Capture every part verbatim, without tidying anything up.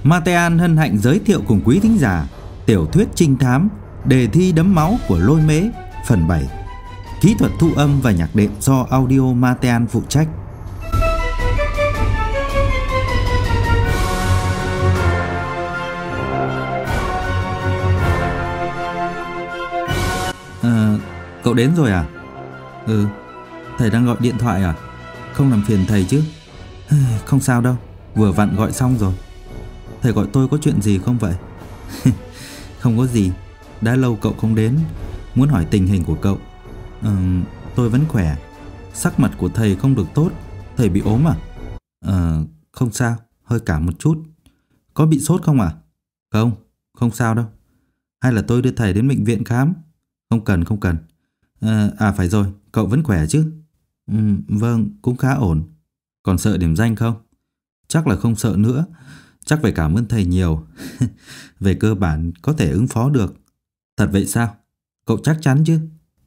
Matean hân hạnh giới thiệu cùng quý thính giả tiểu thuyết trinh thám Đề thi đẫm máu của Lôi Mễ phần bảy. Kỹ thuật thu âm và nhạc đệm do Audio Matean phụ trách. À, cậu đến rồi à? Ừ, thầy đang gọi điện thoại à? Không làm phiền thầy chứ? Không sao đâu, vừa vặn gọi xong rồi. Thầy gọi tôi có chuyện gì không vậy? Không có gì, đã lâu cậu không đến, muốn hỏi tình hình của cậu. Ừ, tôi vẫn khỏe. Sắc mặt của thầy không được tốt. Thầy bị ốm à? Ờ, không sao, hơi cảm một chút. Có bị sốt không à? Không, không sao đâu. Hay là tôi đưa thầy đến bệnh viện khám? Không cần, không cần. À, à phải rồi, cậu vẫn khỏe chứ? Ừ, vâng, cũng khá ổn. Còn sợ điểm danh không? Chắc là không sợ nữa. Chắc phải cảm ơn thầy nhiều. Về cơ bản có thể ứng phó được. Thật vậy sao? Cậu chắc chắn chứ?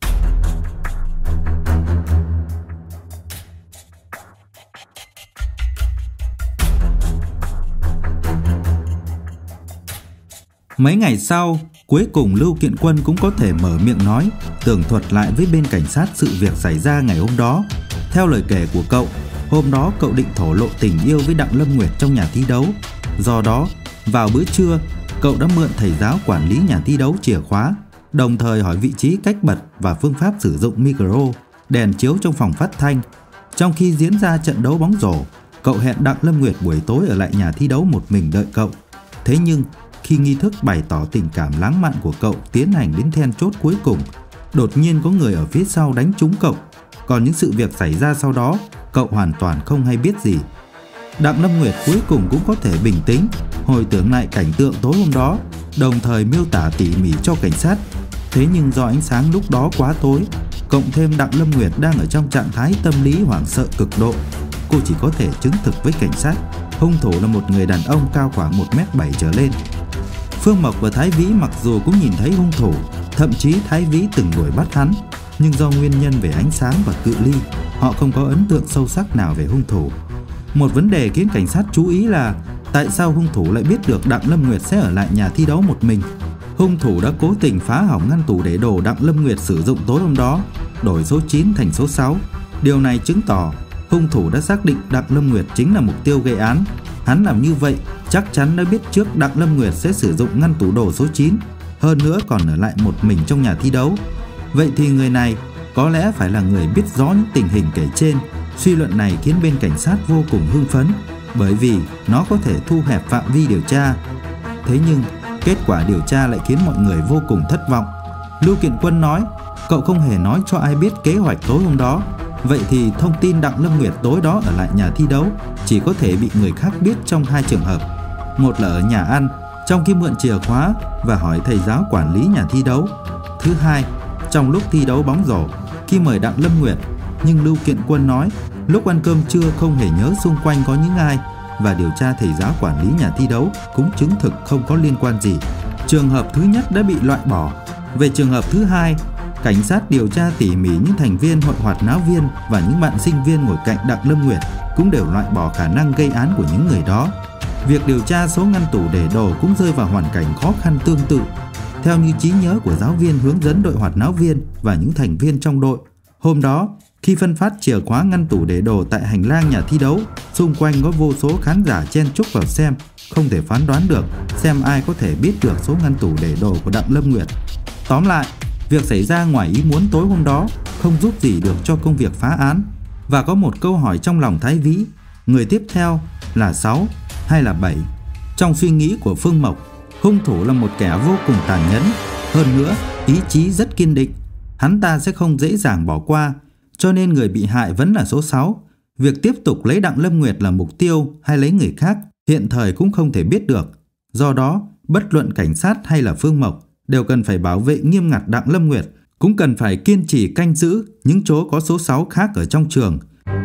Mấy ngày sau, cuối cùng Lưu Kiện Quân cũng có thể mở miệng nói, tường thuật lại với bên cảnh sát sự việc xảy ra ngày hôm đó. Theo lời kể của cậu, hôm đó cậu định thổ lộ tình yêu với Đặng Lâm Nguyệt trong nhà thi đấu. Do đó, vào bữa trưa, cậu đã mượn thầy giáo quản lý nhà thi đấu chìa khóa, đồng thời hỏi vị trí cách bật và phương pháp sử dụng micro, đèn chiếu trong phòng phát thanh. Trong khi diễn ra trận đấu bóng rổ, cậu hẹn Đặng Lâm Nguyệt buổi tối ở lại nhà thi đấu một mình đợi cậu. Thế nhưng, khi nghi thức bày tỏ tình cảm lãng mạn của cậu tiến hành đến then chốt cuối cùng, đột nhiên có người ở phía sau đánh trúng cậu. Còn những sự việc xảy ra sau đó, cậu hoàn toàn không hay biết gì. Đặng Lâm Nguyệt cuối cùng cũng có thể bình tĩnh, hồi tưởng lại cảnh tượng tối hôm đó, đồng thời miêu tả tỉ mỉ cho cảnh sát. Thế nhưng do ánh sáng lúc đó quá tối, cộng thêm Đặng Lâm Nguyệt đang ở trong trạng thái tâm lý hoảng sợ cực độ, cô chỉ có thể chứng thực với cảnh sát hung thủ là một người đàn ông cao khoảng một mét bảy trở lên. Phương Mộc và Thái Vĩ mặc dù cũng nhìn thấy hung thủ, thậm chí Thái Vĩ từng đuổi bắt hắn, nhưng do nguyên nhân về ánh sáng và cự ly, họ không có ấn tượng sâu sắc nào về hung thủ. Một vấn đề khiến cảnh sát chú ý là tại sao hung thủ lại biết được Đặng Lâm Nguyệt sẽ ở lại nhà thi đấu một mình. Hung thủ đã cố tình phá hỏng ngăn tủ để đồ Đặng Lâm Nguyệt sử dụng tối hôm đó, đổi số chín thành số sáu. Điều này chứng tỏ hung thủ đã xác định Đặng Lâm Nguyệt chính là mục tiêu gây án. Hắn làm như vậy chắc chắn đã biết trước Đặng Lâm Nguyệt sẽ sử dụng ngăn tủ đồ số chín, hơn nữa còn ở lại một mình trong nhà thi đấu. Vậy thì người này có lẽ phải là người biết rõ những tình hình kể trên. Suy luận này khiến bên cảnh sát vô cùng hưng phấn, bởi vì nó có thể thu hẹp phạm vi điều tra. Thế nhưng kết quả điều tra lại khiến mọi người vô cùng thất vọng. Lưu Kiện Quân nói, cậu không hề nói cho ai biết kế hoạch tối hôm đó. Vậy thì thông tin Đặng Lâm Nguyệt tối đó ở lại nhà thi đấu chỉ có thể bị người khác biết trong hai trường hợp. Một là ở nhà ăn, trong khi mượn chìa khóa và hỏi thầy giáo quản lý nhà thi đấu. Thứ hai, trong lúc thi đấu bóng rổ, khi mời Đặng Lâm Nguyệt. Nhưng Lưu Kiện Quân nói, lúc ăn cơm trưa không hề nhớ xung quanh có những ai, và điều tra thầy giáo quản lý nhà thi đấu cũng chứng thực không có liên quan gì. Trường hợp thứ nhất đã bị loại bỏ. Về trường hợp thứ hai, cảnh sát điều tra tỉ mỉ những thành viên hội hoạt náo viên và những bạn sinh viên ngồi cạnh Đặng Lâm Nguyệt cũng đều loại bỏ khả năng gây án của những người đó. Việc điều tra số ngăn tủ để đồ cũng rơi vào hoàn cảnh khó khăn tương tự. Theo như trí nhớ của giáo viên hướng dẫn đội hoạt náo viên và những thành viên trong đội, hôm đó khi phân phát chìa khóa ngăn tủ để đồ tại hành lang nhà thi đấu, xung quanh có vô số khán giả chen chúc vào xem, không thể phán đoán được xem ai có thể biết được số ngăn tủ để đồ của Đặng Lâm Nguyệt. Tóm lại, việc xảy ra ngoài ý muốn tối hôm đó không giúp gì được cho công việc phá án. Và có một câu hỏi trong lòng Thái Vĩ, người tiếp theo là sáu hay là bảy? Trong suy nghĩ của Phương Mộc, hung thủ là một kẻ vô cùng tàn nhẫn, hơn nữa ý chí rất kiên định. Hắn ta sẽ không dễ dàng bỏ qua, cho nên người bị hại vẫn là số sáu. Việc tiếp tục lấy Đặng Lâm Nguyệt là mục tiêu hay lấy người khác hiện thời cũng không thể biết được. Do đó, bất luận cảnh sát hay là Phương Mộc đều cần phải bảo vệ nghiêm ngặt Đặng Lâm Nguyệt, cũng cần phải kiên trì canh giữ những chỗ có số sáu khác ở trong trường.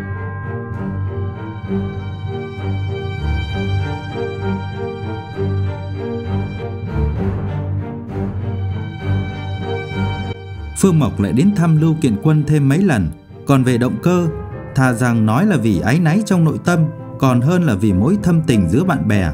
Phương Mộc lại đến thăm Lưu Kiện Quân thêm mấy lần. Còn về động cơ, thà rằng nói là vì áy náy trong nội tâm, còn hơn là vì mối thâm tình giữa bạn bè.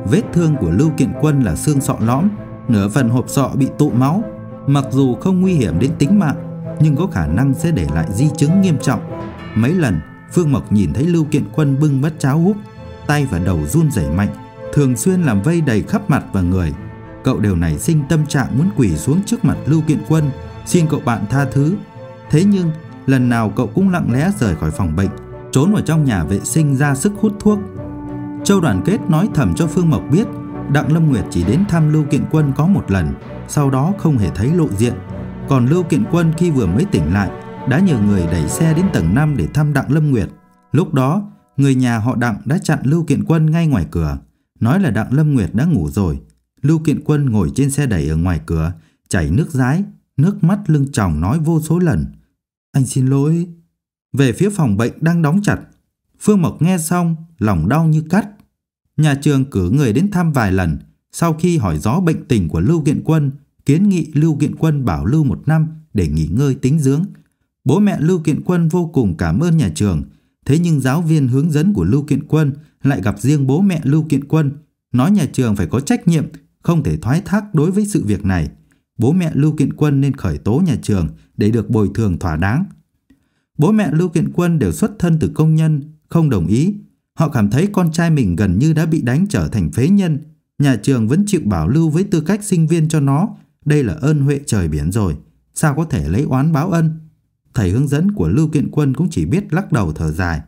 Vết thương của Lưu Kiện Quân là xương sọ lõm, nửa phần hộp sọ bị tụ máu. Mặc dù không nguy hiểm đến tính mạng, nhưng có khả năng sẽ để lại di chứng nghiêm trọng. Mấy lần Phương Mộc nhìn thấy Lưu Kiện Quân bưng bát cháo húp, tay và đầu run rẩy mạnh, thường xuyên làm vây đầy khắp mặt và người. Cậu đều nảy sinh tâm trạng muốn quỳ xuống trước mặt Lưu Kiện Quân, xin cậu bạn tha thứ. Thế nhưng lần nào cậu cũng lặng lẽ rời khỏi phòng bệnh, trốn vào trong nhà vệ sinh ra sức hút thuốc. Châu Đoàn Kết nói thầm cho Phương Mộc biết Đặng Lâm Nguyệt chỉ đến thăm Lưu Kiện Quân có một lần, sau đó không hề thấy lộ diện. Còn Lưu Kiện Quân khi vừa mới tỉnh lại đã nhờ người đẩy xe đến tầng năm để thăm Đặng Lâm Nguyệt. Lúc đó người nhà họ Đặng đã chặn Lưu Kiện Quân ngay ngoài cửa, nói là Đặng Lâm Nguyệt đã ngủ rồi. Lưu Kiện Quân ngồi trên xe đẩy ở ngoài cửa, chảy nước dái, nước mắt lưng tròng nói vô số lần: "Anh xin lỗi." Về phía phòng bệnh đang đóng chặt, Phương Mộc nghe xong lòng đau như cắt. Nhà trường cử người đến thăm vài lần. Sau khi hỏi rõ bệnh tình của Lưu Kiện Quân, kiến nghị Lưu Kiện Quân bảo lưu một năm để nghỉ ngơi tĩnh dưỡng. Bố mẹ Lưu Kiện Quân vô cùng cảm ơn nhà trường. Thế nhưng giáo viên hướng dẫn của Lưu Kiện Quân lại gặp riêng bố mẹ Lưu Kiện Quân, nói nhà trường phải có trách nhiệm, không thể thoái thác đối với sự việc này. Bố mẹ Lưu Kiện Quân nên khởi tố nhà trường để được bồi thường thỏa đáng. Bố mẹ Lưu Kiện Quân đều xuất thân từ công nhân, không đồng ý. Họ cảm thấy con trai mình gần như đã bị đánh trở thành phế nhân. Nhà trường vẫn chịu bảo lưu với tư cách sinh viên cho nó. Đây là ơn huệ trời biển rồi, sao có thể lấy oán báo ân. Thầy hướng dẫn của Lưu Kiện Quân cũng chỉ biết lắc đầu thở dài.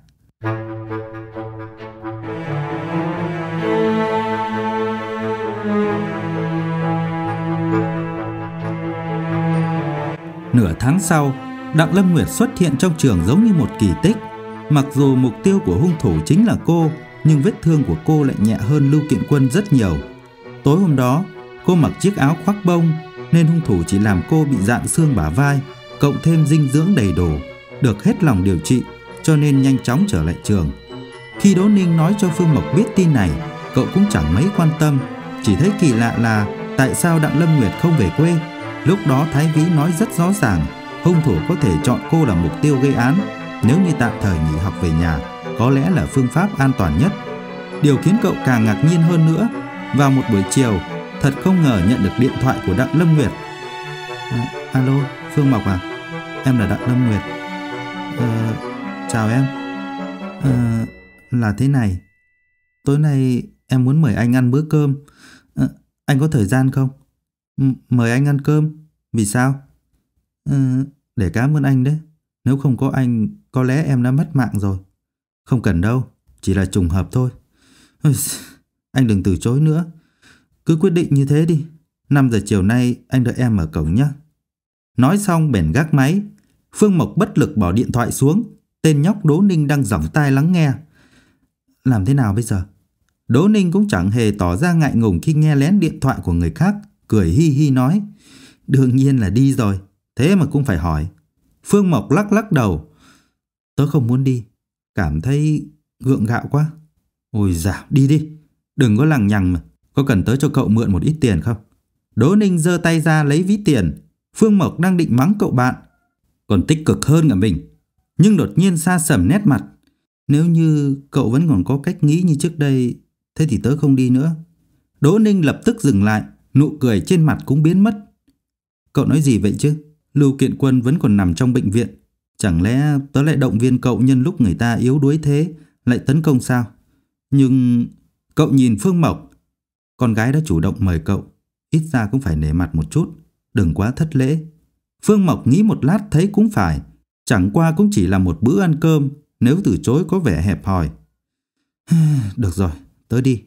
Nửa tháng sau, Đặng Lâm Nguyệt xuất hiện trong trường giống như một kỳ tích. Mặc dù mục tiêu của hung thủ chính là cô, nhưng vết thương của cô lại nhẹ hơn Lưu Kiện Quân rất nhiều. Tối hôm đó, cô mặc chiếc áo khoác bông nên hung thủ chỉ làm cô bị rạn xương bả vai, cộng thêm dinh dưỡng đầy đủ, được hết lòng điều trị, cho nên nhanh chóng trở lại trường. Khi Đỗ Ninh nói cho Phương Mộc biết tin này, cậu cũng chẳng mấy quan tâm, chỉ thấy kỳ lạ là tại sao Đặng Lâm Nguyệt không về quê. Lúc đó Thái Vĩ nói rất rõ ràng, hung thủ có thể chọn cô là mục tiêu gây án. Nếu như tạm thời nghỉ học về nhà, có lẽ là phương pháp an toàn nhất. Điều khiến cậu càng ngạc nhiên hơn nữa, vào một buổi chiều, thật không ngờ nhận được điện thoại của Đặng Lâm Nguyệt. À, alo, Phương Mộc à? Em là Đặng Lâm Nguyệt. À, chào em. À, là thế này, tối nay em muốn mời anh ăn bữa cơm. À, anh có thời gian không? M- mời anh ăn cơm. Vì sao? À, để cảm ơn anh đấy. Nếu không có anh, có lẽ em đã mất mạng rồi. Không cần đâu, chỉ là trùng hợp thôi. Anh đừng từ chối nữa, cứ quyết định như thế đi. năm giờ chiều nay anh đợi em ở cổng nhé. Nói xong bèn gác máy. Phương Mộc bất lực bỏ điện thoại xuống. Tên nhóc Đỗ Ninh đang giỏng tai lắng nghe. Làm thế nào bây giờ? Đỗ Ninh cũng chẳng hề tỏ ra ngại ngùng khi nghe lén điện thoại của người khác, cười hi hi nói: Đương nhiên là đi rồi, thế mà cũng phải hỏi. Phương Mộc lắc lắc đầu. Tớ không muốn đi, cảm thấy gượng gạo quá. Ôi dào, đi đi, đừng có lằng nhằng mà. Có cần tớ cho cậu mượn một ít tiền không? Đỗ Ninh giơ tay ra lấy ví tiền. Phương Mộc đang định mắng cậu bạn, còn tích cực hơn cả mình, nhưng đột nhiên sa sầm nét mặt. Nếu như cậu vẫn còn có cách nghĩ như trước đây, thế thì tớ không đi nữa. Đỗ Ninh lập tức dừng lại, nụ cười trên mặt cũng biến mất. Cậu nói gì vậy chứ? Lưu Kiện Quân vẫn còn nằm trong bệnh viện, chẳng lẽ tớ lại động viên cậu nhân lúc người ta yếu đuối thế lại tấn công sao? Nhưng cậu nhìn Phương Mộc, con gái đã chủ động mời cậu, ít ra cũng phải nể mặt một chút, đừng quá thất lễ. Phương Mộc nghĩ một lát thấy cũng phải, chẳng qua cũng chỉ là một bữa ăn cơm, nếu từ chối có vẻ hẹp hòi. Được rồi, tớ đi.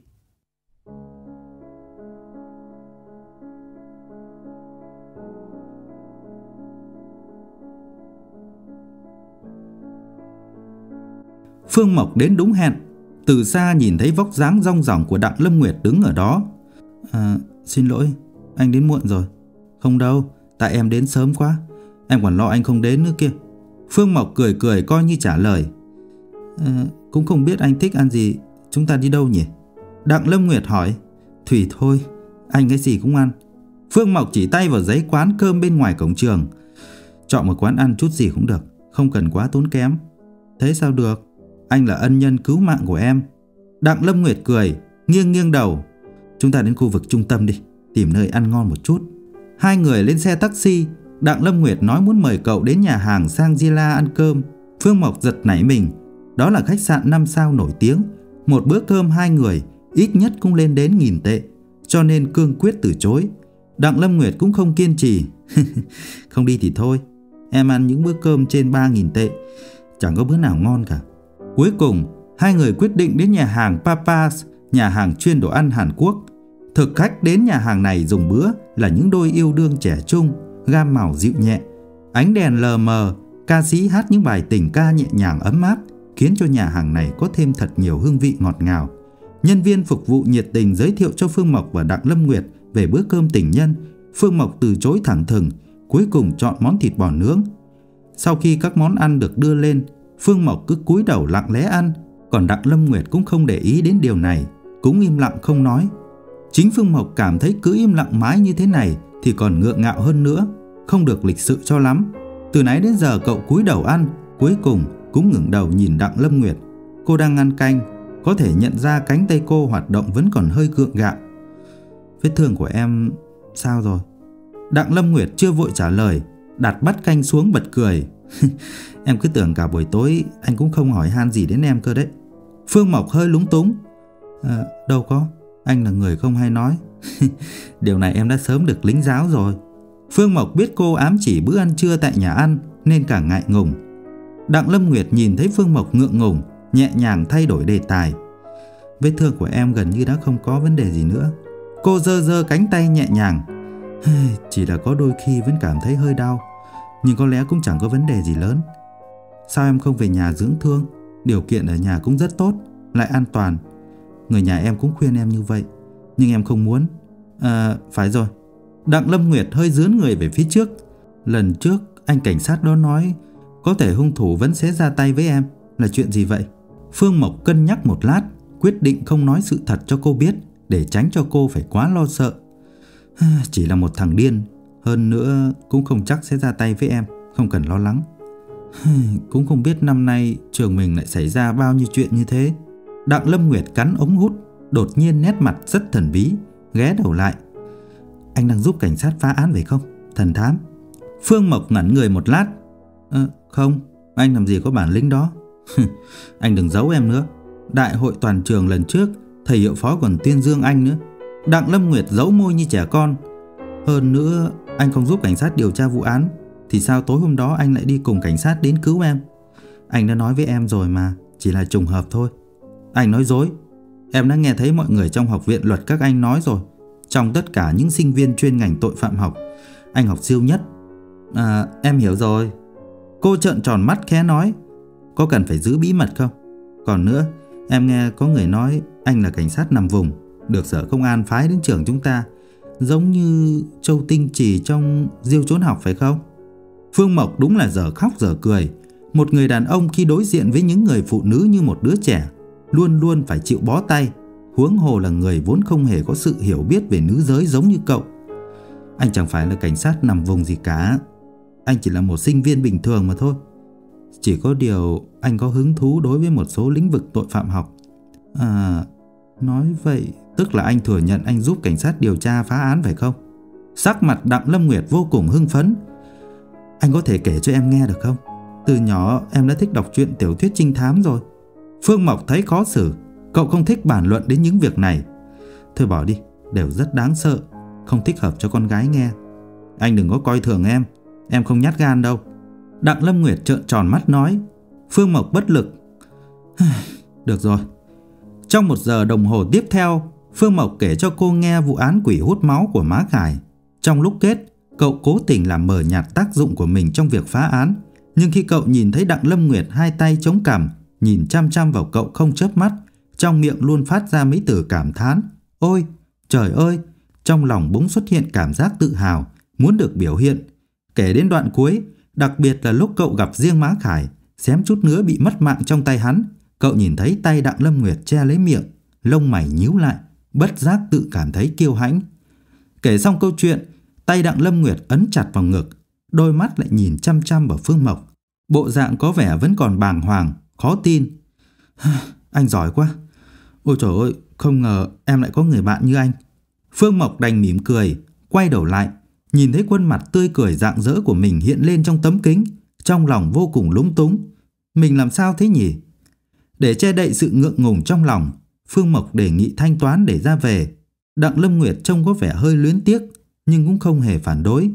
Phương Mộc đến đúng hẹn. Từ xa nhìn thấy vóc dáng rong ròng của Đặng Lâm Nguyệt đứng ở đó. À, xin lỗi, anh đến muộn rồi. Không đâu, tại em đến sớm quá, em còn lo anh không đến nữa kia. Phương Mộc cười cười coi như trả lời. À, cũng không biết anh thích ăn gì, chúng ta đi đâu nhỉ? Đặng Lâm Nguyệt hỏi. Thủy thôi, anh cái gì cũng ăn. Phương Mộc chỉ tay vào giấy quán cơm bên ngoài cổng trường. Chọn một quán ăn chút gì cũng được, không cần quá tốn kém. Thế sao được, anh là ân nhân cứu mạng của em. Đặng Lâm Nguyệt cười, nghiêng nghiêng đầu. chúng ta đến khu vực trung tâm đi, tìm nơi ăn ngon một chút. Hai người lên xe taxi. Đặng Lâm Nguyệt nói muốn mời cậu đến nhà hàng Shangri-La ăn cơm. Phương Mộc giật nảy mình. Đó là khách sạn năm sao nổi tiếng. Một bữa cơm hai người ít nhất cũng lên đến nghìn tệ, cho nên cương quyết từ chối. Đặng Lâm Nguyệt cũng không kiên trì. Không đi thì thôi, em ăn những bữa cơm trên ba nghìn tệ, chẳng có bữa nào ngon cả. Cuối cùng hai người quyết định đến nhà hàng Papa's, nhà hàng chuyên đồ ăn Hàn Quốc. Thực khách đến nhà hàng này dùng bữa là những đôi yêu đương trẻ trung, gam màu dịu nhẹ, ánh đèn lờ mờ, ca sĩ hát những bài tình ca nhẹ nhàng ấm áp, khiến cho nhà hàng này có thêm thật nhiều hương vị ngọt ngào. Nhân viên phục vụ nhiệt tình giới thiệu cho Phương Mộc và Đặng Lâm Nguyệt về bữa cơm tình nhân. Phương Mộc từ chối thẳng thừng, cuối cùng chọn món thịt bò nướng. Sau khi các món ăn được đưa lên, Phương Mộc cứ cúi đầu lặng lẽ ăn, còn Đặng Lâm Nguyệt cũng không để ý đến điều này, cũng im lặng không nói. Chính Phương Mộc cảm thấy cứ im lặng mãi như thế này thì còn ngượng ngạo hơn nữa, không được lịch sự cho lắm. Từ nãy đến giờ cậu cúi đầu ăn, cuối cùng cũng ngẩng đầu nhìn Đặng Lâm Nguyệt. Cô đang ăn canh, có thể nhận ra cánh tay cô hoạt động vẫn còn hơi gượng gạo. Vết thương của em sao rồi? Đặng Lâm Nguyệt chưa vội trả lời, đặt bát canh xuống bật cười. Em cứ tưởng cả buổi tối anh cũng không hỏi han gì đến em cơ đấy. Phương Mộc hơi lúng túng. À, đâu có, anh là người không hay nói. Điều này em đã sớm được lĩnh giáo rồi. Phương Mộc biết cô ám chỉ bữa ăn trưa tại nhà ăn nên càng ngại ngùng. Đặng Lâm Nguyệt nhìn thấy Phương Mộc ngượng ngùng, nhẹ nhàng thay đổi đề tài. Vết thương của em gần như đã không có vấn đề gì nữa. Cô giơ giơ cánh tay nhẹ nhàng. Chỉ là có đôi khi vẫn cảm thấy hơi đau, nhưng có lẽ cũng chẳng có vấn đề gì lớn. Sao em không về nhà dưỡng thương? Điều kiện ở nhà cũng rất tốt, lại an toàn. Người nhà em cũng khuyên em như vậy, nhưng em không muốn. À, phải rồi. Đặng Lâm Nguyệt hơi dướn người về phía trước. Lần trước anh cảnh sát đó nói có thể hung thủ vẫn sẽ ra tay với em. Là chuyện gì vậy? Phương Mộc cân nhắc một lát, quyết định không nói sự thật cho cô biết, để tránh cho cô phải quá lo sợ. Chỉ là một thằng điên, hơn nữa cũng không chắc sẽ ra tay với em, không cần lo lắng. Cũng không biết năm nay trường mình lại xảy ra bao nhiêu chuyện như thế. Đặng Lâm Nguyệt cắn ống hút, đột nhiên nét mặt rất thần bí, ghé đầu lại. Anh đang giúp cảnh sát phá án phải không, thần thám? Phương Mộc ngẩn người một lát. À, không, anh làm gì có bản lĩnh đó. Anh đừng giấu em nữa. Đại hội toàn trường lần trước, thầy hiệu phó còn tuyên dương anh nữa. Đặng Lâm Nguyệt giấu môi như trẻ con. Hơn nữa, anh không giúp cảnh sát điều tra vụ án, thì sao tối hôm đó anh lại đi cùng cảnh sát đến cứu em? Anh đã nói với em rồi mà, chỉ là trùng hợp thôi. Anh nói dối. Em đã nghe thấy mọi người trong học viện luật các anh nói rồi. Trong tất cả những sinh viên chuyên ngành tội phạm học, anh học siêu nhất. À, em hiểu rồi. Cô trợn tròn mắt khẽ nói. Có cần phải giữ bí mật không? Còn nữa, em nghe có người nói anh là cảnh sát nằm vùng, được sở công an phái đến trường chúng ta, giống như Châu Tinh Trì trong Diêu Trốn Học phải không? Phương Mộc đúng là giờ khóc giờ cười. Một người đàn ông khi đối diện với những người phụ nữ như một đứa trẻ, luôn luôn phải chịu bó tay, huống hồ là người vốn không hề có sự hiểu biết về nữ giới giống như cậu. Anh chẳng phải là cảnh sát nằm vùng gì cả. Anh chỉ là một sinh viên bình thường mà thôi. Chỉ có điều anh có hứng thú đối với một số lĩnh vực tội phạm học. À, nói vậy tức là anh thừa nhận anh giúp cảnh sát điều tra phá án phải không? Sắc mặt Đặng Lâm Nguyệt vô cùng hưng phấn. Anh có thể kể cho em nghe được không? Từ nhỏ em đã thích đọc truyện tiểu thuyết trinh thám rồi. Phương Mộc thấy khó xử. Cậu không thích bàn luận đến những việc này. Thôi bỏ đi, đều rất đáng sợ, không thích hợp cho con gái nghe. Anh đừng có coi thường em, em không nhát gan đâu. Đặng Lâm Nguyệt trợn tròn mắt nói. Phương Mộc bất lực. Được rồi. Trong một giờ đồng hồ tiếp theo, Phương Mộc kể cho cô nghe vụ án quỷ hút máu của má Khải. Trong lúc kết, cậu cố tình làm mờ nhạt tác dụng của mình trong việc phá án. Nhưng khi cậu nhìn thấy Đặng Lâm Nguyệt hai tay chống cằm, nhìn chăm chăm vào cậu không chớp mắt, trong miệng luôn phát ra mấy từ cảm thán. Ôi, trời ơi! Trong lòng bỗng xuất hiện cảm giác tự hào, muốn được biểu hiện. Kể đến đoạn cuối, đặc biệt là lúc cậu gặp riêng má Khải, xém chút nữa bị mất mạng trong tay hắn, cậu nhìn thấy tay Đặng Lâm Nguyệt che lấy miệng, lông mày nhíu lại, bất giác tự cảm thấy kiêu hãnh. Kể xong câu chuyện, tay Đặng Lâm Nguyệt ấn chặt vào ngực, đôi mắt lại nhìn chăm chăm vào Phương Mộc. Bộ dạng có vẻ vẫn còn bàng hoàng, khó tin. Anh giỏi quá. Ôi trời ơi, không ngờ em lại có người bạn như anh. Phương Mộc đành mỉm cười, quay đầu lại, nhìn thấy khuôn mặt tươi cười rạng rỡ của mình hiện lên trong tấm kính, trong lòng vô cùng lúng túng. Mình làm sao thế nhỉ? Để che đậy sự ngượng ngùng trong lòng, Phương Mộc đề nghị thanh toán để ra về. Đặng Lâm Nguyệt trông có vẻ hơi luyến tiếc, nhưng cũng không hề phản đối.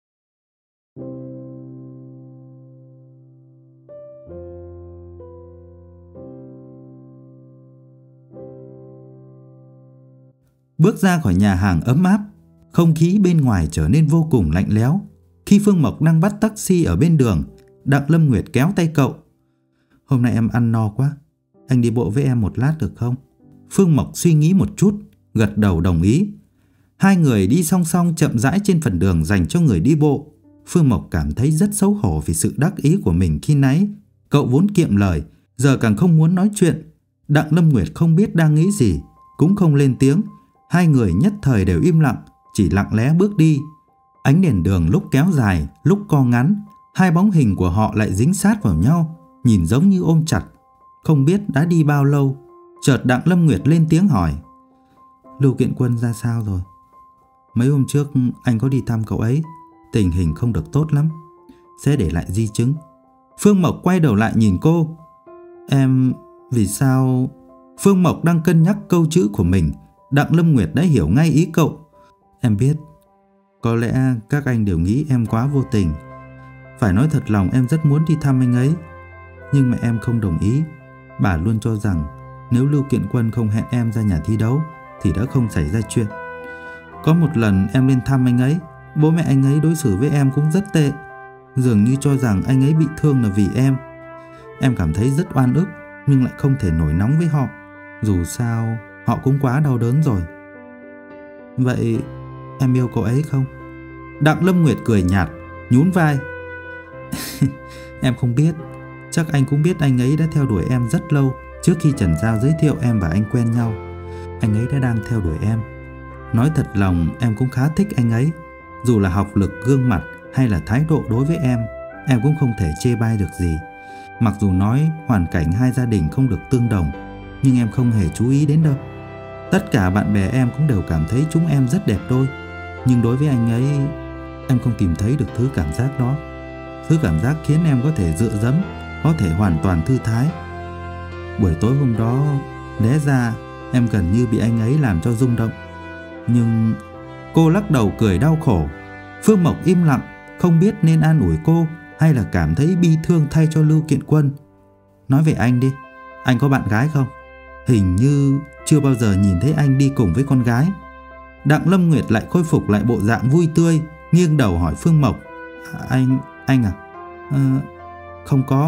Bước ra khỏi nhà hàng ấm áp, không khí bên ngoài trở nên vô cùng lạnh lẽo. Khi Phương Mộc đang bắt taxi ở bên đường, Đặng Lâm Nguyệt kéo tay cậu. Hôm nay em ăn no quá, anh đi bộ với em một lát được không? Phương Mộc suy nghĩ một chút, gật đầu đồng ý. Hai người đi song song chậm rãi trên phần đường dành cho người đi bộ. Phương Mộc cảm thấy rất xấu hổ vì sự đắc ý của mình khi nãy. Cậu vốn kiệm lời, giờ càng không muốn nói chuyện. Đặng Lâm Nguyệt không biết đang nghĩ gì, cũng không lên tiếng. Hai người nhất thời đều im lặng, chỉ lặng lẽ bước đi. Ánh đèn đường lúc kéo dài, lúc co ngắn, hai bóng hình của họ lại dính sát vào nhau, nhìn giống như ôm chặt. Không biết đã đi bao lâu, chợt Đặng Lâm Nguyệt lên tiếng hỏi: Lưu Kiện Quân ra sao rồi? Mấy hôm trước anh có đi thăm cậu ấy, tình hình không được tốt lắm, sẽ để lại di chứng. Phương Mộc quay đầu lại nhìn cô. Em... vì sao... Phương Mộc đang cân nhắc câu chữ của mình. Đặng Lâm Nguyệt đã hiểu ngay ý cậu. Em biết, có lẽ các anh đều nghĩ em quá vô tình. Phải nói thật lòng em rất muốn đi thăm anh ấy, nhưng mà em không đồng ý. Bà luôn cho rằng nếu Lưu Kiện Quân không hẹn em ra nhà thi đấu thì đã không xảy ra chuyện. Có một lần em lên thăm anh ấy, bố mẹ anh ấy đối xử với em cũng rất tệ, dường như cho rằng anh ấy bị thương là vì em. Em cảm thấy rất oan ức, nhưng lại không thể nổi nóng với họ. Dù sao họ cũng quá đau đớn rồi. Vậy em yêu cậu ấy không? Đặng Lâm Nguyệt cười nhạt, nhún vai. Em không biết. Chắc anh cũng biết anh ấy đã theo đuổi em rất lâu. Trước khi Trần Giao giới thiệu em và anh quen nhau, anh ấy đã đang theo đuổi em. Nói thật lòng em cũng khá thích anh ấy. Dù là học lực, gương mặt hay là thái độ đối với em, em cũng không thể chê bai được gì. Mặc dù nói hoàn cảnh hai gia đình không được tương đồng, nhưng em không hề chú ý đến đâu. Tất cả bạn bè em cũng đều cảm thấy chúng em rất đẹp đôi. Nhưng đối với anh ấy, em không tìm thấy được thứ cảm giác đó. Thứ cảm giác khiến em có thể dựa dẫm, có thể hoàn toàn thư thái. Buổi tối hôm đó, lẽ ra em gần như bị anh ấy làm cho rung động. Nhưng... Cô lắc đầu cười đau khổ. Phương Mộc im lặng, không biết nên an ủi cô hay là cảm thấy bi thương thay cho Lưu Kiện Quân. Nói về anh đi, anh có bạn gái không? Hình như chưa bao giờ nhìn thấy anh đi cùng với con gái. Đặng Lâm Nguyệt lại khôi phục lại bộ dạng vui tươi, nghiêng đầu hỏi Phương Mộc. Anh... anh à? À không có.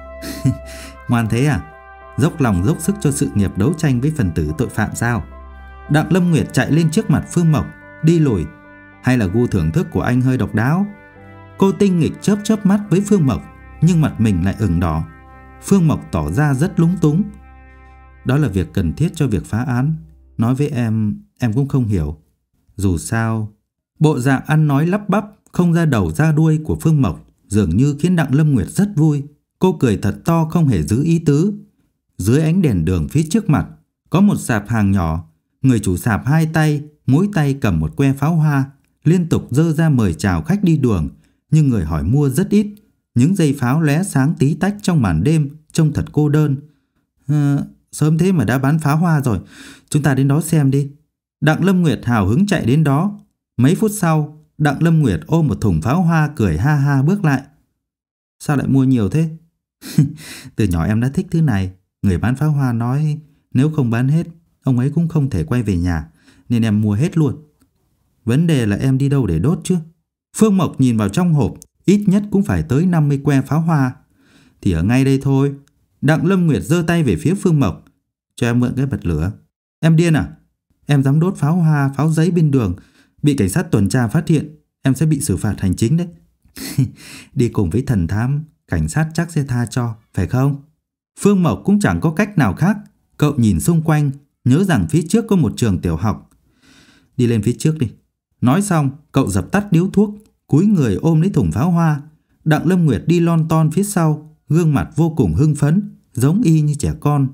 Ngoan thế à? Dốc lòng dốc sức cho sự nghiệp đấu tranh với phần tử tội phạm sao? Đặng Lâm Nguyệt chạy lên trước mặt Phương Mộc, đi lùi. Hay là gu thưởng thức của anh hơi độc đáo? Cô tinh nghịch chớp chớp mắt với Phương Mộc, nhưng mặt mình lại ửng đỏ. Phương Mộc tỏ ra rất lúng túng. Đó là việc cần thiết cho việc phá án. Nói với em, em cũng không hiểu. Dù sao... Bộ dạng ăn nói lắp bắp, không ra đầu ra đuôi của Phương Mộc dường như khiến Đặng Lâm Nguyệt rất vui. Cô cười thật to không hề giữ ý tứ. Dưới ánh đèn đường phía trước mặt có một sạp hàng nhỏ. Người chủ sạp hai tay, mỗi tay cầm một que pháo hoa, liên tục giơ ra mời chào khách đi đường. Nhưng người hỏi mua rất ít. Những dây pháo lóe sáng tí tách trong màn đêm, trông thật cô đơn. à, Sớm thế mà đã bán pháo hoa rồi, chúng ta đến đó xem đi. Đặng Lâm Nguyệt hào hứng chạy đến đó. Mấy phút sau, Đặng Lâm Nguyệt ôm một thùng pháo hoa cười ha ha bước lại. Sao lại mua nhiều thế? Từ nhỏ em đã thích thứ này. Người bán pháo hoa nói nếu không bán hết, ông ấy cũng không thể quay về nhà, nên em mua hết luôn. Vấn đề là em đi đâu để đốt chứ? Phương Mộc nhìn vào trong hộp, ít nhất cũng phải tới năm mươi que pháo hoa. Thì ở ngay đây thôi. Đặng Lâm Nguyệt giơ tay về phía Phương Mộc. Cho em mượn cái bật lửa. Em điên à? Em dám đốt pháo hoa, pháo giấy bên đường, bị cảnh sát tuần tra phát hiện, em sẽ bị xử phạt hành chính đấy. Đi cùng với thần thám, cảnh sát chắc sẽ tha cho, phải không? Phương Mộc cũng chẳng có cách nào khác. Cậu nhìn xung quanh, nhớ rằng phía trước có một trường tiểu học. Đi lên phía trước đi. Nói xong, cậu dập tắt điếu thuốc, cúi người ôm lấy thùng pháo hoa. Đặng Lâm Nguyệt đi lon ton phía sau, gương mặt vô cùng hưng phấn, giống y như trẻ con.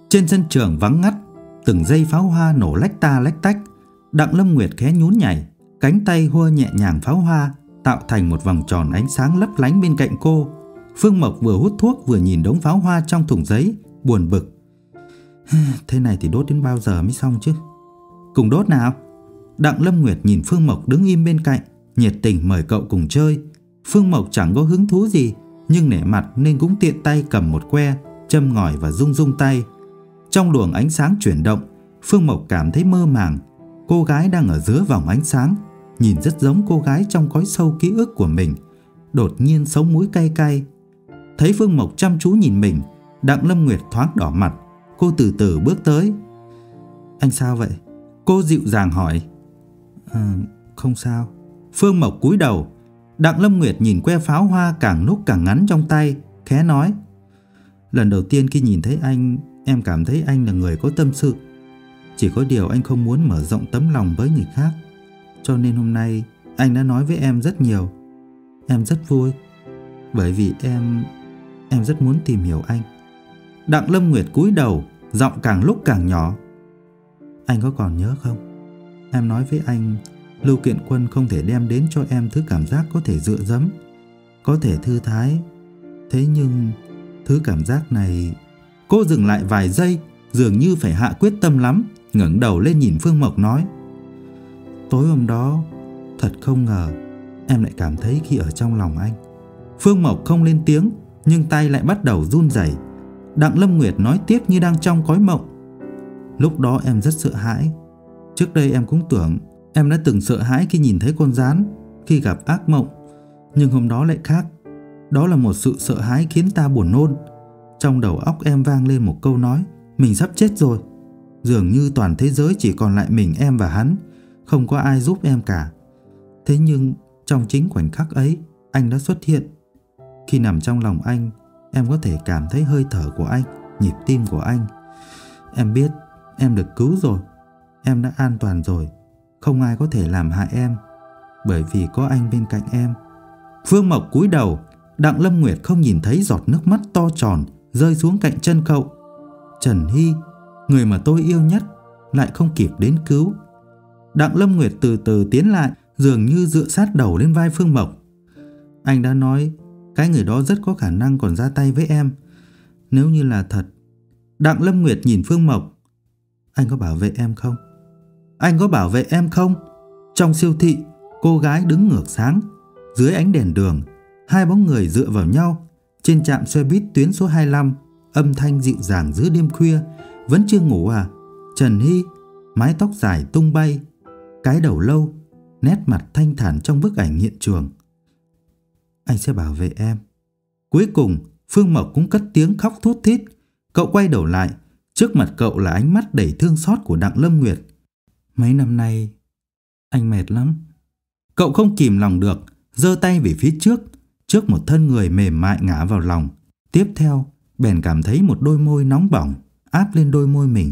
Trên sân trường vắng ngắt, từng dây pháo hoa nổ lách ta lách tách. Đặng Lâm Nguyệt khẽ nhún nhảy, cánh tay hua nhẹ nhàng pháo hoa, tạo thành một vòng tròn ánh sáng lấp lánh bên cạnh cô. Phương Mộc vừa hút thuốc vừa nhìn đống pháo hoa trong thùng giấy, buồn bực. Thế này thì đốt đến bao giờ mới xong chứ? Cùng đốt nào? Đặng Lâm Nguyệt nhìn Phương Mộc đứng im bên cạnh, nhiệt tình mời cậu cùng chơi. Phương Mộc chẳng có hứng thú gì, nhưng nể mặt nên cũng tiện tay cầm một que, châm ngòi và rung rung tay. Trong luồng ánh sáng chuyển động, Phương Mộc cảm thấy mơ màng. Cô gái đang ở giữa vòng ánh sáng, nhìn rất giống cô gái trong cõi sâu ký ức của mình. Đột nhiên sống mũi cay cay. Thấy Phương Mộc chăm chú nhìn mình, Đặng Lâm Nguyệt thoáng đỏ mặt. Cô từ từ bước tới. Anh sao vậy? Cô dịu dàng hỏi. À, không sao. Phương Mộc cúi đầu. Đặng Lâm Nguyệt nhìn que pháo hoa càng lúc càng ngắn trong tay, khẽ nói. Lần đầu tiên khi nhìn thấy anh, em cảm thấy anh là người có tâm sự. Chỉ có điều anh không muốn mở rộng tấm lòng với người khác. Cho nên hôm nay anh đã nói với em rất nhiều. Em rất vui, bởi vì em Em rất muốn tìm hiểu anh. Đặng Lâm Nguyệt cúi đầu, giọng càng lúc càng nhỏ. Anh có còn nhớ không? Em nói với anh, Lưu Kiện Quân không thể đem đến cho em thứ cảm giác có thể dựa dẫm, có thể thư thái. Thế nhưng thứ cảm giác này... Cô dừng lại vài giây, dường như phải hạ quyết tâm lắm, ngẩng đầu lên nhìn Phương Mộc nói. Tối hôm đó, thật không ngờ em lại cảm thấy khi ở trong lòng anh. Phương Mộc không lên tiếng, nhưng tay lại bắt đầu run rẩy. Đặng Lâm Nguyệt nói tiếp như đang trong cõi mộng. Lúc đó em rất sợ hãi. Trước đây em cũng tưởng em đã từng sợ hãi khi nhìn thấy con gián, khi gặp ác mộng. Nhưng hôm đó lại khác. Đó là một sự sợ hãi khiến ta buồn nôn. Trong đầu óc em vang lên một câu nói, mình sắp chết rồi. Dường như toàn thế giới chỉ còn lại mình em và hắn, không có ai giúp em cả. Thế nhưng trong chính khoảnh khắc ấy, anh đã xuất hiện. Khi nằm trong lòng anh, em có thể cảm thấy hơi thở của anh, nhịp tim của anh. Em biết em được cứu rồi, em đã an toàn rồi. Không ai có thể làm hại em, bởi vì có anh bên cạnh em. Phương Mộc cúi đầu. Đặng Lâm Nguyệt không nhìn thấy giọt nước mắt to tròn rơi xuống cạnh chân cậu. Trần Hy, người mà tôi yêu nhất, lại không kịp đến cứu. Đặng Lâm Nguyệt từ từ tiến lại, dường như dựa sát đầu lên vai Phương Mộc. Anh đã nói cái người đó rất có khả năng còn ra tay với em. Nếu như là thật. Đặng Lâm Nguyệt nhìn Phương Mộc. Anh có bảo vệ em không? Anh có bảo vệ em không? Trong siêu thị, cô gái đứng ngược sáng. Dưới ánh đèn đường, hai bóng người dựa vào nhau. Trên trạm xe buýt tuyến số hai mươi lăm, âm thanh dịu dàng giữa đêm khuya. Vẫn chưa ngủ à? Trần Hy, mái tóc dài tung bay, cái đầu lâu, nét mặt thanh thản trong bức ảnh hiện trường. Anh sẽ bảo vệ em. Cuối cùng, Phương Mộc cũng cất tiếng khóc thút thít. Cậu quay đầu lại, trước mặt cậu là ánh mắt đầy thương xót của Đặng Lâm Nguyệt. Mấy năm nay, anh mệt lắm. Cậu không kìm lòng được, giơ tay về phía trước, trước một thân người mềm mại ngã vào lòng. Tiếp theo, bèn cảm thấy một đôi môi nóng bỏng áp lên đôi môi mình.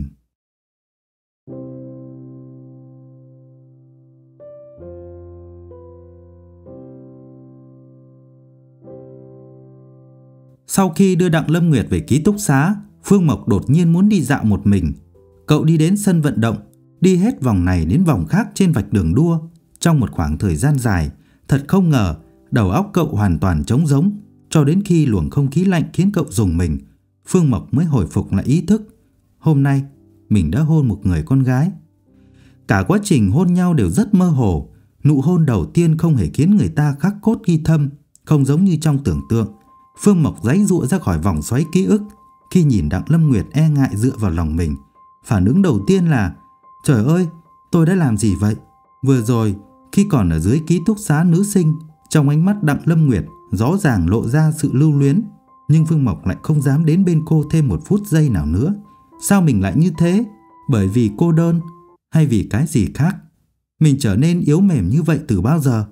Sau khi đưa Đặng Lâm Nguyệt về ký túc xá, Phương Mộc đột nhiên muốn đi dạo một mình. Cậu đi đến sân vận động, đi hết vòng này đến vòng khác trên vạch đường đua. Trong một khoảng thời gian dài, thật không ngờ, đầu óc cậu hoàn toàn trống rỗng. Cho đến khi luồng không khí lạnh khiến cậu rùng mình, Phương Mộc mới hồi phục lại ý thức. Hôm nay, mình đã hôn một người con gái. Cả quá trình hôn nhau đều rất mơ hồ. Nụ hôn đầu tiên không hề khiến người ta khắc cốt ghi thâm, không giống như trong tưởng tượng. Phương Mộc giãy giụa ra khỏi vòng xoáy ký ức. Khi nhìn Đặng Lâm Nguyệt e ngại dựa vào lòng mình, phản ứng đầu tiên là: trời ơi, tôi đã làm gì vậy? Vừa rồi, khi còn ở dưới ký túc xá nữ sinh, trong ánh mắt Đặng Lâm Nguyệt rõ ràng lộ ra sự lưu luyến. Nhưng Phương Mộc lại không dám đến bên cô thêm một phút giây nào nữa. Sao mình lại như thế? Bởi vì cô đơn hay vì cái gì khác? Mình trở nên yếu mềm như vậy từ bao giờ?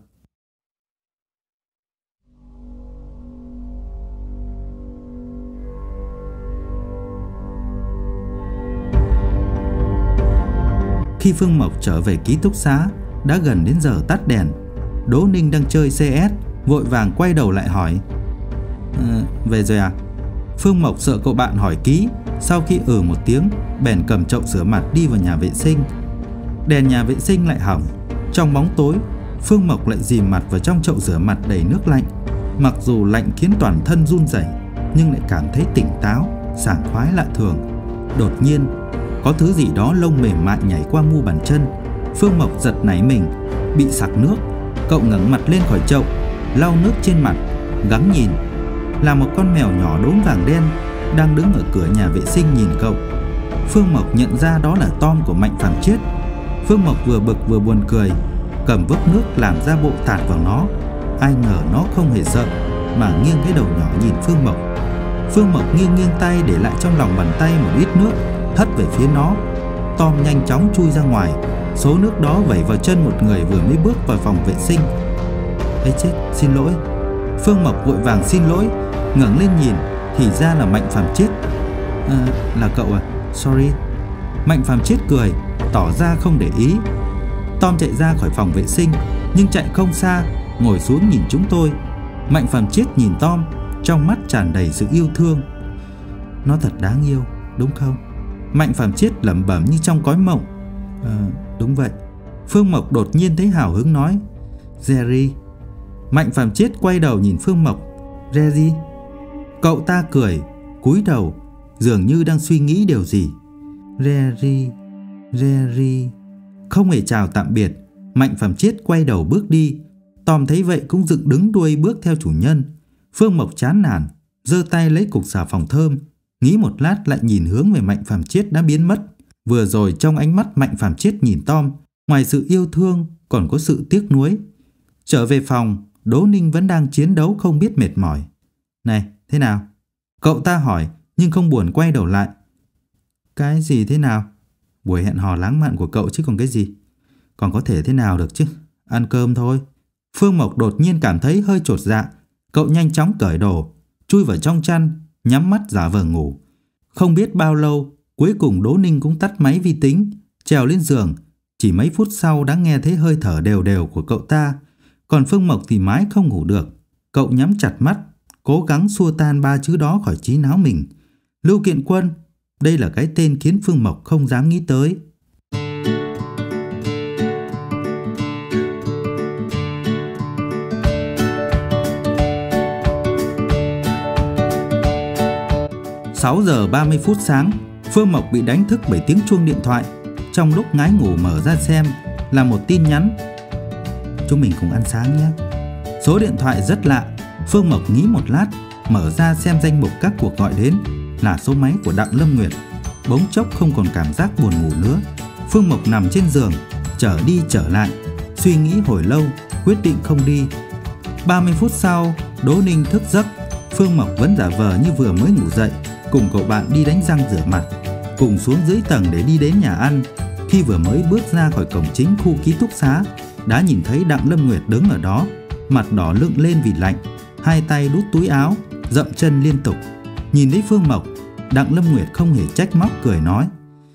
Khi Phương Mộc trở về ký túc xá, đã gần đến giờ tắt đèn. Đỗ Ninh đang chơi xê ét, vội vàng quay đầu lại hỏi: à, về rồi à? Phương Mộc sợ cậu bạn hỏi ký, Sau khi ừ một tiếng, bèn cầm chậu rửa mặt đi vào nhà vệ sinh. Đèn nhà vệ sinh lại hỏng. Trong bóng tối, Phương Mộc lại dìm mặt vào trong chậu rửa mặt đầy nước lạnh. Mặc dù lạnh khiến toàn thân run rẩy, nhưng lại cảm thấy tỉnh táo, sảng khoái lạ thường. Đột nhiên, có thứ gì đó lông mềm mại nhảy qua mu bàn chân. Phương Mộc giật nảy mình, bị sặc nước. Cậu ngẩng mặt lên khỏi chậu, lau nước trên mặt, gắng nhìn. Là một con mèo nhỏ đốm vàng đen đang đứng ở cửa nhà vệ sinh nhìn cậu. Phương Mộc nhận ra đó là Tom của Mạnh Phàm Chiết. Phương Mộc vừa bực vừa buồn cười, cầm vốc nước làm ra bộ tạt vào nó. Ai ngờ nó không hề sợ, mà nghiêng cái đầu nhỏ nhìn Phương Mộc. Phương Mộc nghiêng nghiêng tay để lại trong lòng bàn tay một ít nước, hất về phía nó. Tom nhanh chóng chui ra ngoài. Số nước đó vẩy vào chân một người vừa mới bước vào phòng vệ sinh. Ây chết, xin lỗi. Phương Mộc vội vàng xin lỗi, ngẩng lên nhìn thì ra là Mạnh Phàm Chiết. À, là cậu à? Sorry. Mạnh Phàm Chiết cười, tỏ ra không để ý. Tom chạy ra khỏi phòng vệ sinh, nhưng chạy không xa, ngồi xuống nhìn chúng tôi. Mạnh Phàm Chiết nhìn Tom, trong mắt tràn đầy sự yêu thương. Nó thật đáng yêu, đúng không? Mạnh Phàm Chiết lẩm bẩm như trong cõi mộng. À, đúng vậy. Phương Mộc đột nhiên thấy hào hứng nói, Jerry. Mạnh Phàm Chiết quay đầu nhìn Phương Mộc. Jerry. Cậu ta cười, cúi đầu, dường như đang suy nghĩ điều gì. Jerry, Jerry. Không hề chào tạm biệt, Mạnh Phàm Chiết quay đầu bước đi. Tom thấy vậy cũng dựng đứng đuôi bước theo chủ nhân. Phương Mộc chán nản, giơ tay lấy cục xà phòng thơm, nghĩ một lát lại nhìn hướng về Mạnh Phàm Chiết đã biến mất. Vừa rồi trong ánh mắt Mạnh Phàm Chiết nhìn Tom, ngoài sự yêu thương còn có sự tiếc nuối. Trở về phòng, Đỗ Ninh vẫn đang chiến đấu không biết mệt mỏi. Này, thế nào? Cậu ta hỏi nhưng không buồn quay đầu lại. Cái gì thế nào? Buổi hẹn hò lãng mạn của cậu chứ còn cái gì. Còn có thể thế nào được chứ? Ăn cơm thôi. Phương Mộc đột nhiên cảm thấy hơi chột dạ. Cậu nhanh chóng cởi đồ, chui vào trong chăn, nhắm mắt giả vờ ngủ. Không biết bao lâu, cuối cùng Đỗ Ninh cũng tắt máy vi tính, trèo lên giường. Chỉ mấy phút sau đã nghe thấy hơi thở đều đều của cậu ta. Còn Phương Mộc thì mãi không ngủ được. Cậu nhắm chặt mắt, cố gắng xua tan ba chữ đó khỏi trí não mình. Lưu Kiện Quân, đây là cái tên khiến Phương Mộc không dám nghĩ tới. sáu giờ ba mươi phút sáng, Phương Mộc bị đánh thức bởi tiếng chuông điện thoại. Trong lúc ngái ngủ mở ra xem, là một tin nhắn. Chúng mình cùng ăn sáng nhé. Số điện thoại rất lạ. Phương Mộc nghĩ một lát, mở ra xem danh mục các cuộc gọi đến. Là số máy của Đặng Lâm Nguyệt. Bỗng chốc không còn cảm giác buồn ngủ nữa. Phương Mộc nằm trên giường, trở đi trở lại, suy nghĩ hồi lâu, quyết định không đi. ba mươi phút sau, Đỗ Ninh thức giấc. Phương Mộc vẫn giả vờ như vừa mới ngủ dậy, cùng cậu bạn đi đánh răng rửa mặt, cùng xuống dưới tầng để đi đến nhà ăn. Khi vừa mới bước ra khỏi cổng chính khu ký túc xá, đã nhìn thấy Đặng Lâm Nguyệt đứng ở đó, mặt đỏ lựng lên vì lạnh, hai tay đút túi áo, dậm chân liên tục. Nhìn thấy Phương Mộc, Đặng Lâm Nguyệt không hề trách móc, cười nói,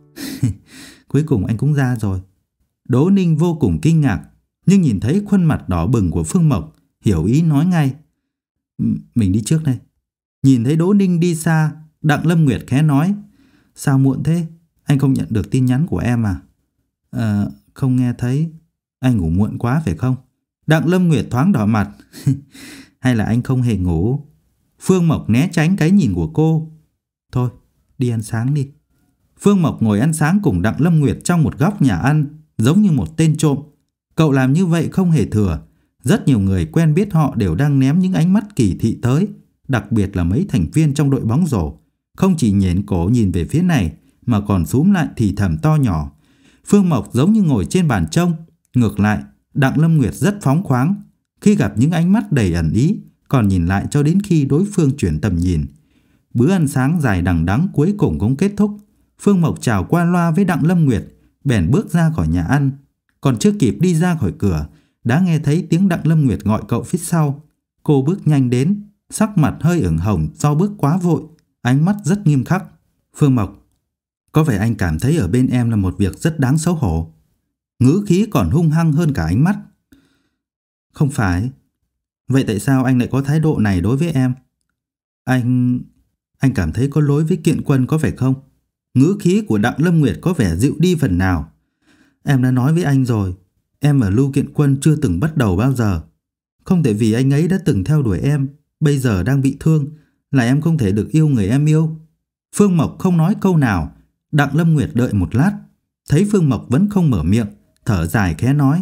cuối cùng anh cũng ra rồi. Đỗ Ninh vô cùng kinh ngạc, nhưng nhìn thấy khuôn mặt đỏ bừng của Phương Mộc, hiểu ý nói ngay, mình đi trước đây. Nhìn thấy Đỗ Ninh đi xa, Đặng Lâm Nguyệt khẽ nói, sao muộn thế? Anh không nhận được tin nhắn của em à? À, không nghe thấy. Anh ngủ muộn quá phải không? Đặng Lâm Nguyệt thoáng đỏ mặt. Hay là anh không hề ngủ? Phương Mộc né tránh cái nhìn của cô. Thôi, đi ăn sáng đi. Phương Mộc ngồi ăn sáng cùng Đặng Lâm Nguyệt trong một góc nhà ăn, giống như một tên trộm. Cậu làm như vậy không hề thừa. Rất nhiều người quen biết họ đều đang ném những ánh mắt kỳ thị tới, đặc biệt là mấy thành viên trong đội bóng rổ. Không chỉ nhến cổ nhìn về phía này, mà còn xúm lại thì thầm to nhỏ. Phương Mộc giống như ngồi trên bàn trông. Ngược lại, Đặng Lâm Nguyệt rất phóng khoáng. Khi gặp những ánh mắt đầy ẩn ý, còn nhìn lại cho đến khi đối phương chuyển tầm nhìn. Bữa ăn sáng dài đằng đẵng cuối cùng cũng kết thúc. Phương Mộc chào qua loa với Đặng Lâm Nguyệt, bèn bước ra khỏi nhà ăn. Còn chưa kịp đi ra khỏi cửa, đã nghe thấy tiếng Đặng Lâm Nguyệt gọi cậu phía sau. Cô bước nhanh đến, sắc mặt hơi ửng hồng do bước quá vội, ánh mắt rất nghiêm khắc. Phương Mộc, có vẻ anh cảm thấy ở bên em là một việc rất đáng xấu hổ. Ngữ khí còn hung hăng hơn cả ánh mắt. Không phải. Vậy tại sao anh lại có thái độ này đối với em? Anh... Anh cảm thấy có lỗi với Kiện Quân có phải không? Ngữ khí của Đặng Lâm Nguyệt có vẻ dịu đi phần nào. Em đã nói với anh rồi, em ở Lưu Kiện Quân chưa từng bắt đầu bao giờ. Không thể vì anh ấy đã từng theo đuổi em, bây giờ đang bị thương, là em không thể được yêu người em yêu. Phương Mộc không nói câu nào. Đặng Lâm Nguyệt đợi một lát, thấy Phương Mộc vẫn không mở miệng, thở dài khẽ nói: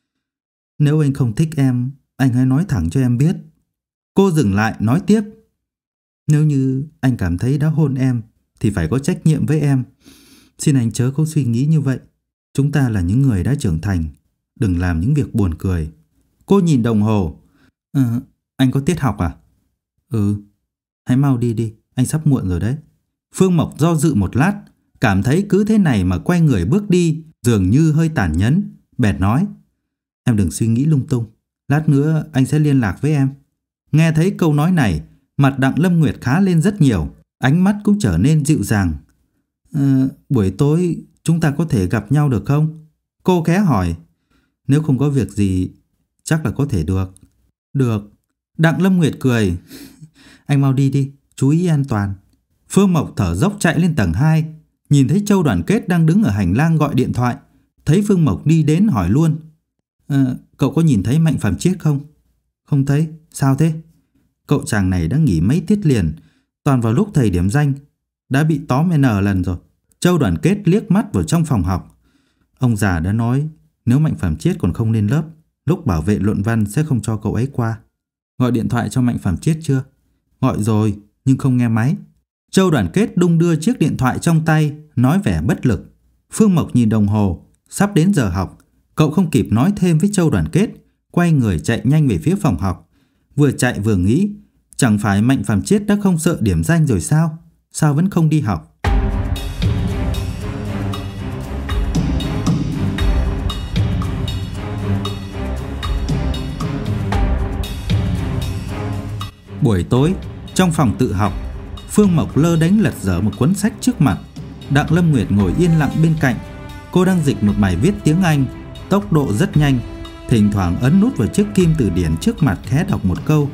Nếu anh không thích em, anh hãy nói thẳng cho em biết. Cô dừng lại nói tiếp: Nếu như anh cảm thấy đã hôn em thì phải có trách nhiệm với em. Xin anh chớ có suy nghĩ như vậy. Chúng ta là những người đã trưởng thành, đừng làm những việc buồn cười. Cô nhìn đồng hồ. Ờ, anh có tiết học à? Ừ, hãy mau đi đi, anh sắp muộn rồi đấy. Phương Mộc do dự một lát, cảm thấy cứ thế này mà quay người bước đi dường như hơi tàn nhẫn, bèn nói: Em đừng suy nghĩ lung tung, lát nữa anh sẽ liên lạc với em. Nghe thấy câu nói này, mặt Đặng Lâm Nguyệt khá lên rất nhiều, ánh mắt cũng trở nên dịu dàng. Ờ, buổi tối chúng ta có thể gặp nhau được không? Cô khẽ hỏi. Nếu không có việc gì, chắc là có thể được. Được. Đặng Lâm Nguyệt cười. Anh mau đi đi, chú ý an toàn. Phương Mộc thở dốc chạy lên tầng hai, nhìn thấy Châu Đoàn Kết đang đứng ở hành lang gọi điện thoại. Thấy Phương Mộc đi đến hỏi luôn: ờ, Cậu có nhìn thấy Mạnh Phạm Chiết không? Không thấy, sao thế? Cậu chàng này đã nghỉ mấy tiết liền, toàn vào lúc thầy điểm danh, đã bị tóm N lần rồi. Châu Đoàn Kết liếc mắt vào trong phòng học. Ông già đã nói nếu Mạnh Phạm Chiết còn không lên lớp, lúc bảo vệ luận văn sẽ không cho cậu ấy qua. Gọi điện thoại cho Mạnh Phạm Chiết chưa? Gọi rồi, nhưng không nghe máy. Châu Đoàn Kết đung đưa chiếc điện thoại trong tay, nói vẻ bất lực. Phương Mộc nhìn đồng hồ, sắp đến giờ học. Cậu không kịp nói thêm với Châu Đoàn Kết, quay người chạy nhanh về phía phòng học. Vừa chạy vừa nghĩ, chẳng phải Mạnh Phạm Chiết đã không sợ điểm danh rồi sao? Sao vẫn không đi học? Buổi tối, trong phòng tự học, Phương Mộc lơ đánh lật dở một cuốn sách trước mặt. Đặng Lâm Nguyệt ngồi yên lặng bên cạnh. Cô đang dịch một bài viết tiếng Anh, tốc độ rất nhanh, thỉnh thoảng ấn nút vào chiếc kim từ điển trước mặt khẽ đọc một câu.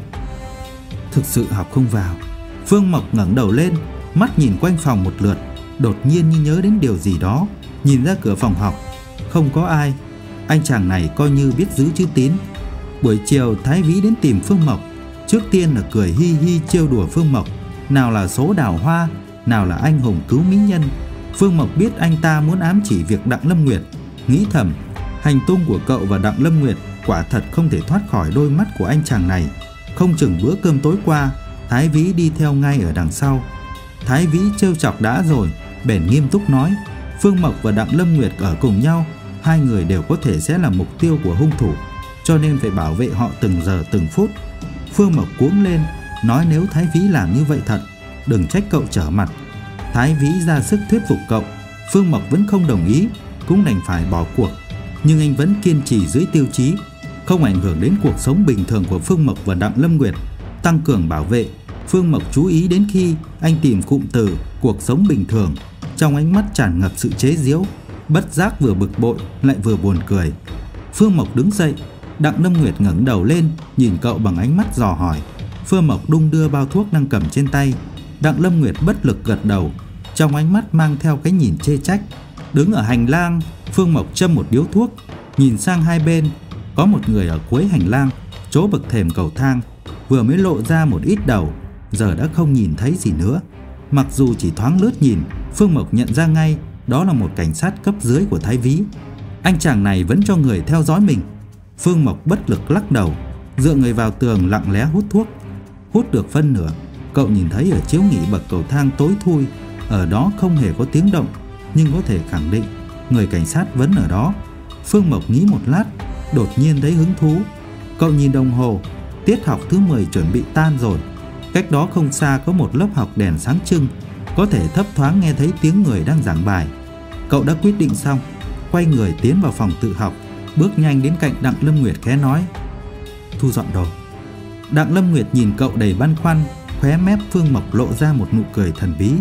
Thực sự học không vào. Phương Mộc ngẩng đầu lên, mắt nhìn quanh phòng một lượt, đột nhiên như nhớ đến điều gì đó, nhìn ra cửa phòng học. Không có ai. Anh chàng này coi như biết giữ chữ tín. Buổi chiều Thái Vĩ đến tìm Phương Mộc. Trước tiên là cười hi hi trêu đùa Phương Mộc, nào là số đào hoa, nào là anh hùng cứu mỹ nhân. Phương Mộc biết anh ta muốn ám chỉ việc Đặng Lâm Nguyệt, nghĩ thầm hành tung của cậu và Đặng Lâm Nguyệt quả thật không thể thoát khỏi đôi mắt của anh chàng này. Không chừng bữa cơm tối qua, Thái Vĩ đi theo ngay ở đằng sau. Thái Vĩ trêu chọc đã rồi, bèn nghiêm túc nói: Phương Mộc và Đặng Lâm Nguyệt ở cùng nhau, hai người đều có thể sẽ là mục tiêu của hung thủ, cho nên phải bảo vệ họ từng giờ từng phút. Phương Mộc cuống lên, nói nếu Thái Vĩ làm như vậy thật, đừng trách cậu trở mặt. Thái Vĩ ra sức thuyết phục cậu, Phương Mộc vẫn không đồng ý, cũng đành phải bỏ cuộc. Nhưng anh vẫn kiên trì dưới tiêu chí không ảnh hưởng đến cuộc sống bình thường của Phương Mộc và Đặng Lâm Nguyệt, tăng cường bảo vệ. Phương Mộc chú ý đến khi anh tìm cụm từ cuộc sống bình thường, trong ánh mắt tràn ngập sự chế giễu, bất giác vừa bực bội lại vừa buồn cười. Phương Mộc đứng dậy, Đặng Lâm Nguyệt ngẩng đầu lên, nhìn cậu bằng ánh mắt dò hỏi. Phương Mộc đung đưa bao thuốc đang cầm trên tay. Đặng Lâm Nguyệt bất lực gật đầu, trong ánh mắt mang theo cái nhìn chê trách. Đứng ở hành lang, Phương Mộc châm một điếu thuốc, nhìn sang hai bên. Có một người ở cuối hành lang, chỗ bậc thềm cầu thang, vừa mới lộ ra một ít đầu, giờ đã không nhìn thấy gì nữa. Mặc dù chỉ thoáng lướt nhìn, Phương Mộc nhận ra ngay đó là một cảnh sát cấp dưới của Thái Vĩ. Anh chàng này vẫn cho người theo dõi mình. Phương Mộc bất lực lắc đầu, dựa người vào tường lặng lẽ hút thuốc. Hút được phân nửa, cậu nhìn thấy ở chiếu nghỉ bậc cầu thang tối thui, ở đó không hề có tiếng động, nhưng có thể khẳng định người cảnh sát vẫn ở đó. Phương Mộc nghĩ một lát, đột nhiên thấy hứng thú. Cậu nhìn đồng hồ, tiết học thứ mười chuẩn bị tan rồi. Cách đó không xa có một lớp học đèn sáng trưng, có thể thấp thoáng nghe thấy tiếng người đang giảng bài. Cậu đã quyết định xong, quay người tiến vào phòng tự học, bước nhanh đến cạnh Đặng Lâm Nguyệt khẽ nói: Thu dọn đồ. Đặng Lâm Nguyệt nhìn cậu đầy băn khoăn, khóe mép Phương Mộc lộ ra một nụ cười thần bí.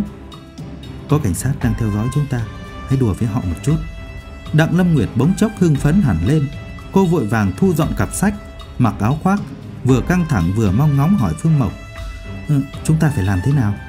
Có cảnh sát đang theo dõi chúng ta, hãy đùa với họ một chút. Đặng Lâm Nguyệt bỗng chốc hưng phấn hẳn lên. Cô vội vàng thu dọn cặp sách, mặc áo khoác, vừa căng thẳng vừa mong ngóng hỏi Phương Mộc: ừ, Chúng ta phải làm thế nào?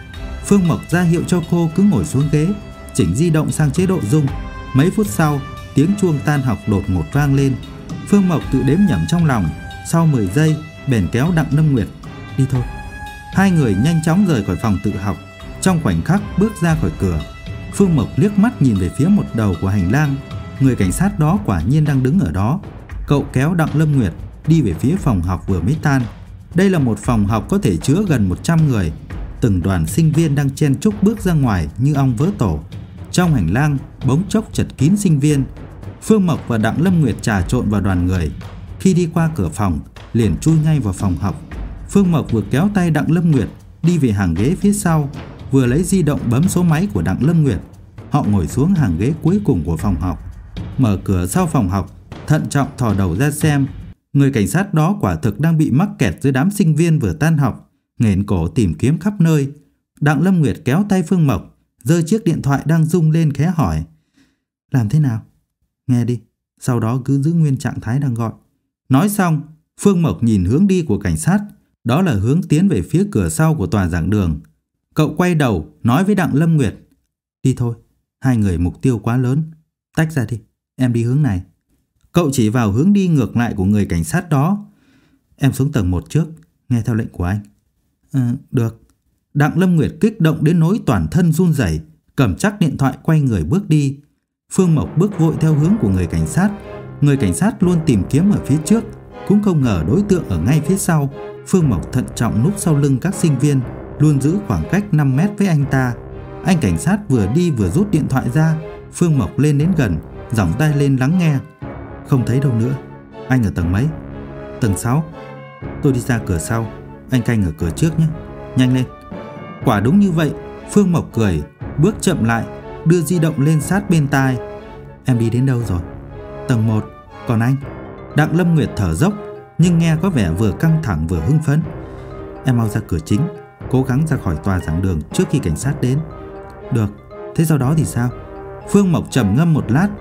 Phương Mộc ra hiệu cho cô cứ ngồi xuống ghế, chỉnh di động sang chế độ rung. Mấy phút sau, tiếng chuông tan học đột ngột vang lên. Phương Mộc tự đếm nhẩm trong lòng, sau mười giây bèn kéo Đặng Lâm Nguyệt: "Đi thôi." Hai người nhanh chóng rời khỏi phòng tự học. Trong khoảnh khắc bước ra khỏi cửa, Phương Mộc liếc mắt nhìn về phía một đầu của hành lang. Người cảnh sát đó quả nhiên đang đứng ở đó. Cậu kéo Đặng Lâm Nguyệt đi về phía phòng học vừa mới tan. Đây là một phòng học có thể chứa gần một trăm người. Từng đoàn sinh viên đang chen chúc bước ra ngoài như ong vỡ tổ. Trong hành lang bỗng chốc chật kín sinh viên. Phương Mộc và Đặng Lâm Nguyệt trà trộn vào đoàn người. Khi đi qua cửa phòng, liền chui ngay vào phòng học. Phương Mộc vừa kéo tay Đặng Lâm Nguyệt đi về hàng ghế phía sau, vừa lấy di động bấm số máy của Đặng Lâm Nguyệt. Họ ngồi xuống hàng ghế cuối cùng của phòng học, mở cửa sau phòng học, thận trọng thò đầu ra xem. Người cảnh sát đó quả thực đang bị mắc kẹt dưới đám sinh viên vừa tan học, nghển cổ tìm kiếm khắp nơi. Đặng Lâm Nguyệt kéo tay Phương Mộc, giơ chiếc điện thoại đang rung lên khẽ hỏi: "Làm thế nào? Nghe đi, sau đó cứ giữ nguyên trạng thái đang gọi." Nói xong, Phương Mộc nhìn hướng đi của cảnh sát, đó là hướng tiến về phía cửa sau của tòa giảng đường. Cậu quay đầu nói với Đặng Lâm Nguyệt: "Đi thôi, hai người mục tiêu quá lớn, tách ra đi, em đi hướng này." Cậu chỉ vào hướng đi ngược lại của người cảnh sát đó: "Em xuống tầng một trước, nghe theo lệnh của anh." "À, được." Đặng Lâm Nguyệt kích động đến nỗi toàn thân run rẩy, cầm chắc điện thoại quay người bước đi. Phương Mộc bước vội theo hướng của người cảnh sát. Người cảnh sát luôn tìm kiếm ở phía trước, cũng không ngờ đối tượng ở ngay phía sau. Phương Mộc thận trọng núp sau lưng các sinh viên, luôn giữ khoảng cách năm mét với anh ta. Anh cảnh sát vừa đi vừa rút điện thoại ra. Phương Mộc lên đến gần, giỏng tay lên lắng nghe. "Không thấy đâu nữa. Anh ở tầng mấy?" "Tầng sáu." "Tôi đi ra cửa sau, anh canh ở cửa trước nhé. Nhanh lên." Quả đúng như vậy. Phương Mộc cười, bước chậm lại, đưa di động lên sát bên tai. "Em đi đến đâu rồi?" "Tầng một. Còn anh?" Đặng Lâm Nguyệt thở dốc, nhưng nghe có vẻ vừa căng thẳng vừa hưng phấn. "Em mau ra cửa chính, cố gắng ra khỏi tòa giảng đường trước khi cảnh sát đến." "Được. Thế sau đó thì sao?" Phương Mộc trầm ngâm một lát.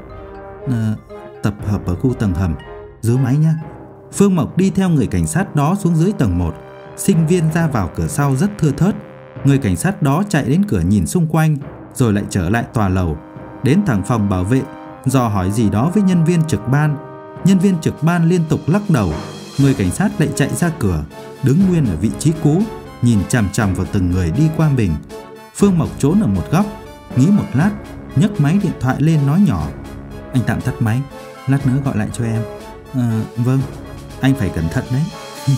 À, "Tập hợp ở khu tầng hầm, giữ máy nhé." Phương Mộc đi theo người cảnh sát đó xuống dưới tầng một. Sinh viên ra vào cửa sau rất thưa thớt. Người cảnh sát đó chạy đến cửa nhìn xung quanh, rồi lại trở lại tòa lầu, đến thẳng phòng bảo vệ, dò hỏi gì đó với nhân viên trực ban. Nhân viên trực ban liên tục lắc đầu. Người cảnh sát lại chạy ra cửa, đứng nguyên ở vị trí cũ, nhìn chằm chằm vào từng người đi qua mình. Phương Mộc trốn ở một góc, nghĩ một lát, nhấc máy điện thoại lên nói nhỏ: "Anh tạm tắt máy, lát nữa gọi lại cho em." À, "Vâng, anh phải cẩn thận đấy."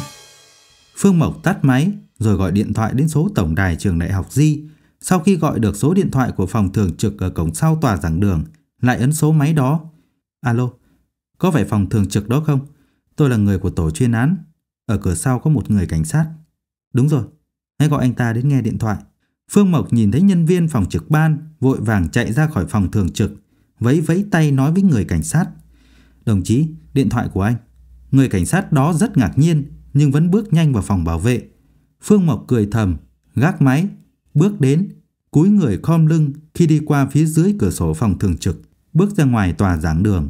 Phương Mộc tắt máy, rồi gọi điện thoại đến số tổng đài trường đại học Di. Sau khi gọi được số điện thoại của phòng thường trực ở cổng sau tòa giảng đường, lại ấn số máy đó. "Alo, có phải phòng thường trực đó không? Tôi là người của tổ chuyên án. Ở cửa sau có một người cảnh sát." "Đúng rồi, hãy gọi anh ta đến nghe điện thoại." Phương Mộc nhìn thấy nhân viên phòng trực ban vội vàng chạy ra khỏi phòng thường trực, vẫy vẫy tay nói với người cảnh sát: "Đồng chí, điện thoại của anh." Người cảnh sát đó rất ngạc nhiên, nhưng vẫn bước nhanh vào phòng bảo vệ. Phương Mộc cười thầm, gác máy, bước đến, cúi người khom lưng khi đi qua phía dưới cửa sổ phòng thường trực, bước ra ngoài tòa giảng đường.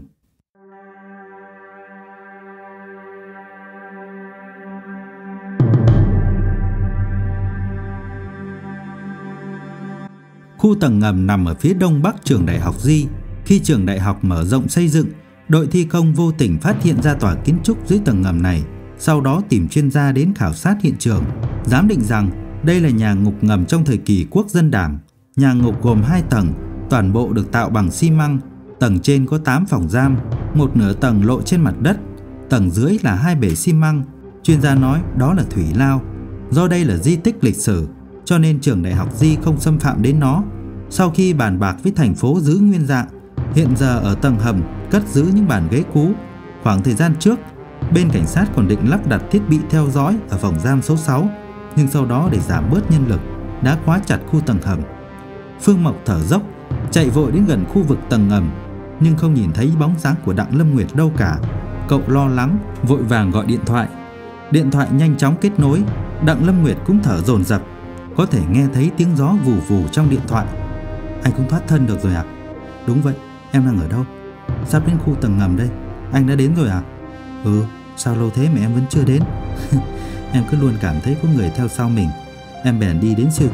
Khu tầng ngầm nằm ở phía đông bắc trường đại học Di. Khi trường đại học mở rộng xây dựng, đội thi công vô tình phát hiện ra tòa kiến trúc dưới tầng ngầm này, sau đó tìm chuyên gia đến khảo sát hiện trường, giám định rằng đây là nhà ngục ngầm trong thời kỳ quốc dân đảng. Nhà ngục gồm hai tầng, toàn bộ được tạo bằng xi măng. Tầng trên có tám phòng giam, một nửa tầng lộ trên mặt đất, tầng dưới là hai bể xi măng. Chuyên gia nói đó là thủy lao. Do đây là di tích lịch sử, cho nên trường đại học Di không xâm phạm đến nó. Sau khi bàn bạc với thành phố giữ nguyên dạng, hiện giờ ở tầng hầm cất giữ những bàn ghế cũ. Khoảng thời gian trước, bên cảnh sát còn định lắp đặt thiết bị theo dõi ở phòng giam số sáu, nhưng sau đó để giảm bớt nhân lực đã khóa chặt khu tầng hầm. Phương Mộc thở dốc, chạy vội đến gần khu vực tầng ngầm, nhưng không nhìn thấy bóng dáng của Đặng Lâm Nguyệt đâu cả. Cậu lo lắng, vội vàng gọi điện thoại. Điện thoại nhanh chóng kết nối. Đặng Lâm Nguyệt cũng thở dồn dập, có thể nghe thấy tiếng gió vù vù trong điện thoại. "Anh cũng thoát thân được rồi à?" "Đúng vậy, em đang ở đâu?" "Sắp đến khu tầng ngầm đây." "Anh đã đến rồi à?" "Ừ, sao lâu thế mà em vẫn chưa đến?" "Em cứ luôn cảm thấy có người theo sau mình. Em bèn đi đến siêu thị,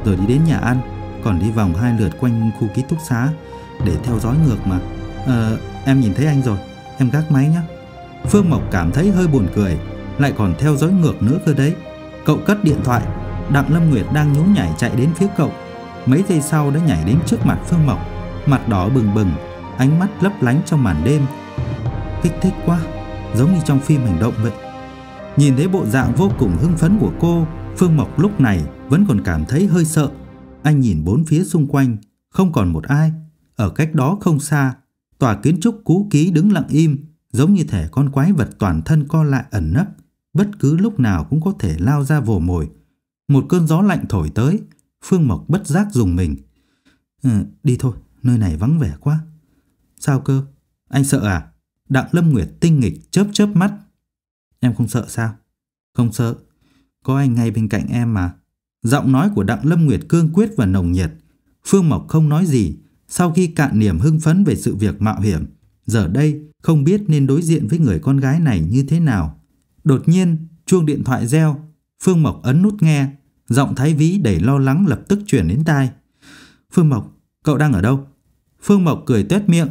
rồi đi đến nhà ăn, còn đi vòng hai lượt quanh khu ký túc xá để theo dõi ngược mà. Ờ, em nhìn thấy anh rồi, em gác máy nhé. Phương Mộc cảm thấy hơi buồn cười, lại còn theo dõi ngược nữa cơ đấy. Cậu cất điện thoại, Đặng Lâm Nguyệt đang nhún nhảy chạy đến phía cậu. Mấy giây sau đã nhảy đến trước mặt Phương Mộc, mặt đỏ bừng bừng, ánh mắt lấp lánh trong màn đêm. Kích thích quá, giống như trong phim hành động vậy. Nhìn thấy bộ dạng vô cùng hưng phấn của cô, Phương Mộc lúc này vẫn còn cảm thấy hơi sợ. Anh nhìn bốn phía xung quanh, không còn một ai. Ở cách đó không xa, tòa kiến trúc cũ kỹ đứng lặng im, giống như thể con quái vật toàn thân co lại ẩn nấp, bất cứ lúc nào cũng có thể lao ra vồ mồi. Một cơn gió lạnh thổi tới, Phương Mộc bất giác rùng mình. Ừ, đi thôi, nơi này vắng vẻ quá. Sao cơ? Anh sợ à? Đặng Lâm Nguyệt tinh nghịch chớp chớp mắt. Em không sợ sao? Không sợ, có anh ngay bên cạnh em mà. Giọng nói của Đặng Lâm Nguyệt cương quyết và nồng nhiệt. Phương Mộc không nói gì. Sau khi cạn niềm hưng phấn về sự việc mạo hiểm, giờ đây không biết nên đối diện với người con gái này như thế nào. Đột nhiên chuông điện thoại reo. Phương Mộc ấn nút nghe. Giọng Thái Vĩ đầy lo lắng lập tức truyền đến tai. Phương Mộc, cậu đang ở đâu? Phương Mộc cười tuét miệng.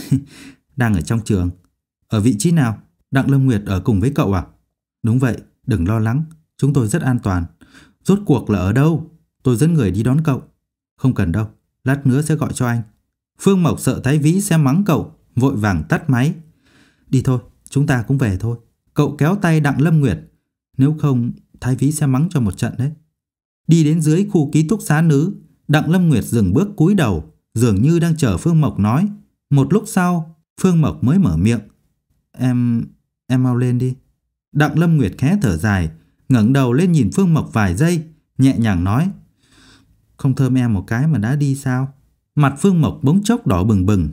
Đang ở trong trường. Ở vị trí nào? Đặng Lâm Nguyệt ở cùng với cậu à? Đúng vậy, đừng lo lắng, chúng tôi rất an toàn. Rốt cuộc là ở đâu? Tôi dẫn người đi đón cậu. Không cần đâu, lát nữa sẽ gọi cho anh. Phương Mộc sợ Thái Vĩ sẽ mắng cậu, vội vàng tắt máy. Đi thôi, chúng ta cũng về thôi. Cậu kéo tay Đặng Lâm Nguyệt. Nếu không, Thái Vĩ sẽ mắng cho một trận đấy. Đi đến dưới khu ký túc xá nữ, Đặng Lâm Nguyệt dừng bước cúi đầu, dường như đang chờ Phương Mộc nói. Một lúc sau, Phương Mộc mới mở miệng. Em... em mau lên đi. Đặng Lâm Nguyệt khẽ thở dài, ngẩng đầu lên nhìn Phương Mộc vài giây, nhẹ nhàng nói. Không thơm em một cái mà đã đi sao? Mặt Phương Mộc bỗng chốc đỏ bừng bừng.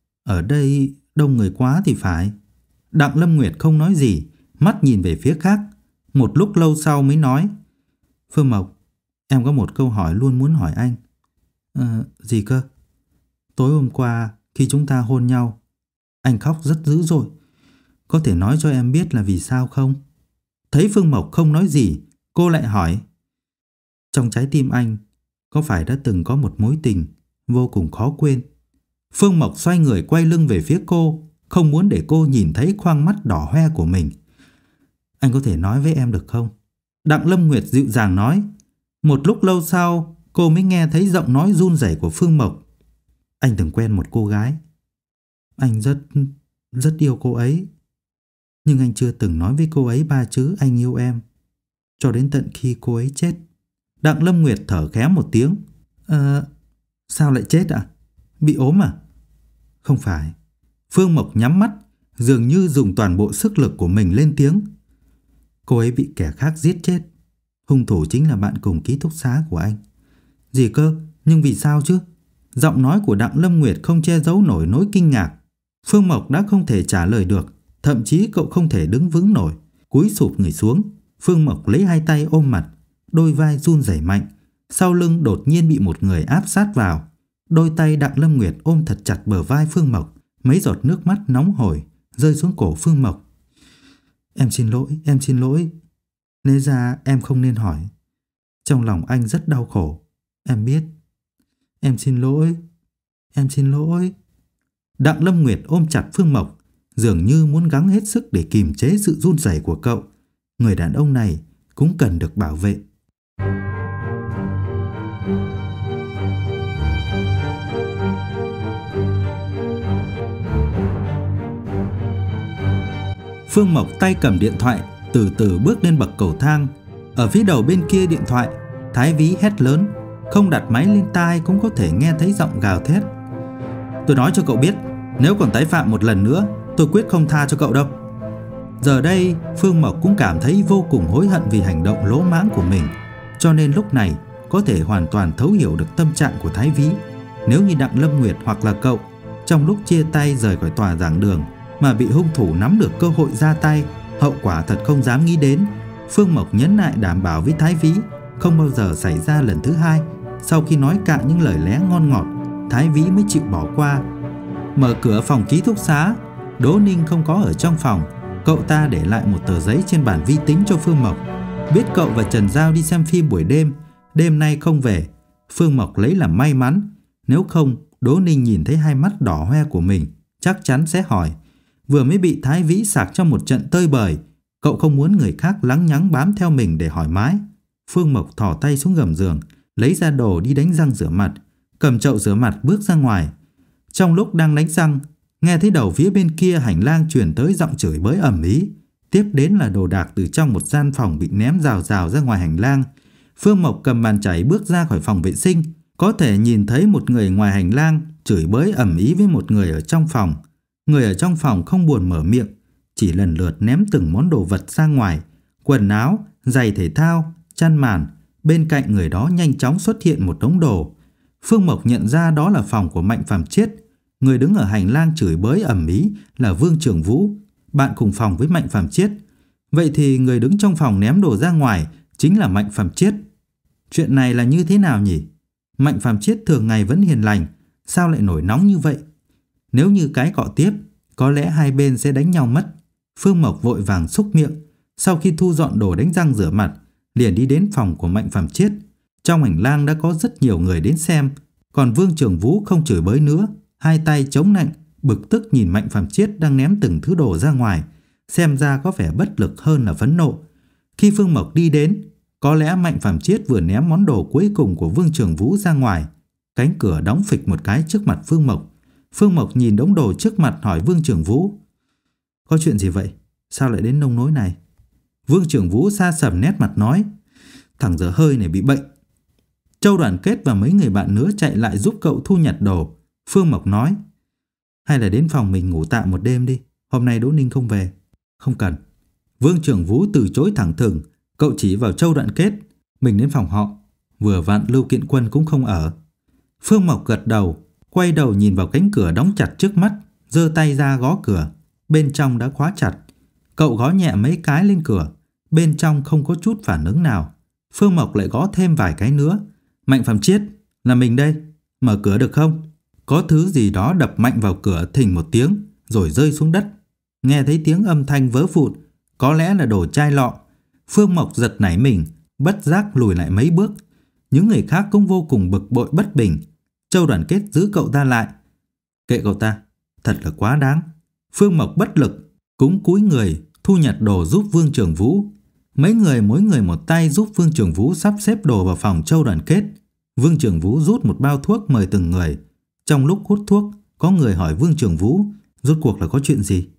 Ở đây đông người quá thì phải. Đặng Lâm Nguyệt không nói gì, mắt nhìn về phía khác. Một lúc lâu sau mới nói. Phương Mộc, em có một câu hỏi luôn muốn hỏi anh. Ờ, gì cơ? Tối hôm qua khi chúng ta hôn nhau, anh khóc rất dữ dội. Có thể nói cho em biết là vì sao không? Thấy Phương Mộc không nói gì, cô lại hỏi. Trong trái tim anh có phải đã từng có một mối tình vô cùng khó quên? Phương Mộc xoay người quay lưng về phía cô, không muốn để cô nhìn thấy khoang mắt đỏ hoe của mình. Anh có thể nói với em được không? Đặng Lâm Nguyệt dịu dàng nói. Một lúc lâu sau, cô mới nghe thấy giọng nói run rẩy của Phương Mộc. Anh từng quen một cô gái. Anh rất, rất yêu cô ấy. Nhưng anh chưa từng nói với cô ấy ba chữ anh yêu em, cho đến tận khi cô ấy chết. Đặng Lâm Nguyệt thở khẽ một tiếng. Ờ, sao lại chết ạ? À? Bị ốm à? Không phải. Phương Mộc nhắm mắt, dường như dùng toàn bộ sức lực của mình lên tiếng. Cô ấy bị kẻ khác giết chết. Hung thủ chính là bạn cùng ký túc xá của anh. Gì cơ? Nhưng vì sao chứ? Giọng nói của Đặng Lâm Nguyệt không che giấu nổi nỗi kinh ngạc. Phương Mộc đã không thể trả lời được. Thậm chí cậu không thể đứng vững nổi. Cúi sụp người xuống. Phương Mộc lấy hai tay ôm mặt, đôi vai run rẩy mạnh. Sau lưng đột nhiên bị một người áp sát vào. Đôi tay Đặng Lâm Nguyệt ôm thật chặt bờ vai Phương Mộc. Mấy giọt nước mắt nóng hổi rơi xuống cổ Phương Mộc. Em xin lỗi, em xin lỗi. Lẽ ra em không nên hỏi. Trong lòng anh rất đau khổ. Em biết. Em xin lỗi. Em xin lỗi. Đặng Lâm Nguyệt ôm chặt Phương Mộc, dường như muốn gắng hết sức để kiềm chế sự run rẩy của cậu. Người đàn ông này cũng cần được bảo vệ. Phương Mộc tay cầm điện thoại, từ từ bước lên bậc cầu thang. Ở phía đầu bên kia điện thoại, Thái Vĩ hét lớn, không đặt máy lên tai cũng có thể nghe thấy giọng gào thét. Tôi nói cho cậu biết, nếu còn tái phạm một lần nữa, tôi quyết không tha cho cậu đâu. Giờ đây, Phương Mộc cũng cảm thấy vô cùng hối hận vì hành động lỗ mãng của mình. Cho nên lúc này có thể hoàn toàn thấu hiểu được tâm trạng của Thái Vĩ. Nếu như Đặng Lâm Nguyệt hoặc là cậu, trong lúc chia tay rời khỏi tòa giảng đường mà bị hung thủ nắm được cơ hội ra tay, hậu quả thật không dám nghĩ đến. Phương Mộc nhấn lại đảm bảo với Thái Vĩ không bao giờ xảy ra lần thứ hai. Sau khi nói cạn những lời lẽ ngon ngọt, Thái Vĩ mới chịu bỏ qua. Mở cửa phòng ký túc xá, Đỗ Ninh không có ở trong phòng. Cậu ta để lại một tờ giấy trên bàn vi tính cho Phương Mộc. Biết cậu và Trần Giao đi xem phim buổi đêm, đêm nay không về, Phương Mộc lấy làm may mắn. Nếu không, Đỗ Ninh nhìn thấy hai mắt đỏ hoe của mình chắc chắn sẽ hỏi. Vừa mới bị Thái Vĩ sạc cho một trận tơi bời, cậu không muốn người khác lắng nhắng bám theo mình để hỏi mãi. Phương Mộc thò tay xuống gầm giường, lấy ra đồ đi đánh răng rửa mặt, cầm chậu rửa mặt bước ra ngoài. Trong lúc đang đánh răng, nghe thấy đầu phía bên kia hành lang truyền tới giọng chửi bới ầm ĩ. Tiếp đến là đồ đạc từ trong một gian phòng bị ném rào rào ra ngoài hành lang. Phương Mộc cầm bàn chải bước ra khỏi phòng vệ sinh, có thể nhìn thấy một người ngoài hành lang chửi bới ầm ĩ với một người ở trong phòng. Người ở trong phòng không buồn mở miệng, chỉ lần lượt ném từng món đồ vật ra ngoài, quần áo, giày thể thao, chăn màn. Bên cạnh người đó nhanh chóng xuất hiện một đống đồ. Phương Mộc nhận ra đó là phòng của Mạnh Phàm Chiết. Người đứng ở hành lang chửi bới ầm ĩ là Vương Trường Vũ, bạn cùng phòng với Mạnh Phàm Chiết. Vậy thì người đứng trong phòng ném đồ ra ngoài chính là Mạnh Phàm Chiết. Chuyện này là như thế nào nhỉ? Mạnh Phàm Chiết thường ngày vẫn hiền lành, sao lại nổi nóng như vậy? Nếu như cái cọ tiếp, có lẽ hai bên sẽ đánh nhau mất. Phương Mộc vội vàng xúc miệng. Sau khi thu dọn đồ đánh răng rửa mặt, liền đi đến phòng của Mạnh Phàm Chiết. Trong hành lang đã có rất nhiều người đến xem, còn Vương Trường Vũ không chửi bới nữa, hai tay chống nạnh, bực tức nhìn Mạnh Phàm Chiết đang ném từng thứ đồ ra ngoài, xem ra có vẻ bất lực hơn là phẫn nộ. Khi Phương Mộc đi đến, có lẽ Mạnh Phàm Chiết vừa ném món đồ cuối cùng của Vương Trường Vũ ra ngoài. Cánh cửa đóng phịch một cái trước mặt Phương Mộc. Phương Mộc nhìn đống đồ trước mặt hỏi Vương Trường Vũ: Có chuyện gì vậy? Sao lại đến nông nỗi này? Vương Trường Vũ sa sầm nét mặt nói: Thằng dở hơi này bị bệnh. Châu Đoàn Kết và mấy người bạn nữa chạy lại giúp cậu thu nhặt đồ. Phương Mộc nói: Hay là đến phòng mình ngủ tạm một đêm đi, hôm nay Đỗ Ninh không về. Không cần. Vương Trường Vũ từ chối thẳng thừng. Cậu chỉ vào Châu Đoàn Kết: Mình đến phòng họ, vừa vặn Lưu Kiện Quân cũng không ở. Phương Mộc gật đầu, quay đầu nhìn vào cánh cửa đóng chặt trước mắt, giơ tay ra gõ cửa. Bên trong đã khóa chặt. Cậu gõ nhẹ mấy cái lên cửa, bên trong không có chút phản ứng nào. Phương Mộc lại gõ thêm vài cái nữa. Mạnh Phàm Chiết, là mình đây, mở cửa được không? Có thứ gì đó đập mạnh vào cửa thình một tiếng, rồi rơi xuống đất. Nghe thấy tiếng âm thanh vỡ vụn, có lẽ là đồ chai lọ. Phương Mộc giật nảy mình, bất giác lùi lại mấy bước. Những người khác cũng vô cùng bực bội bất bình. Châu Đoàn Kết giữ cậu ta lại. Kệ cậu ta, thật là quá đáng. Phương Mộc bất lực, cũng cúi người thu nhặt đồ giúp Vương Trường Vũ. Mấy người mỗi người một tay giúp Vương Trường Vũ sắp xếp đồ vào phòng Châu Đoàn Kết. Vương Trường Vũ rút một bao thuốc mời từng người. Trong lúc hút thuốc, có người hỏi Vương Trường Vũ rốt cuộc là có chuyện gì.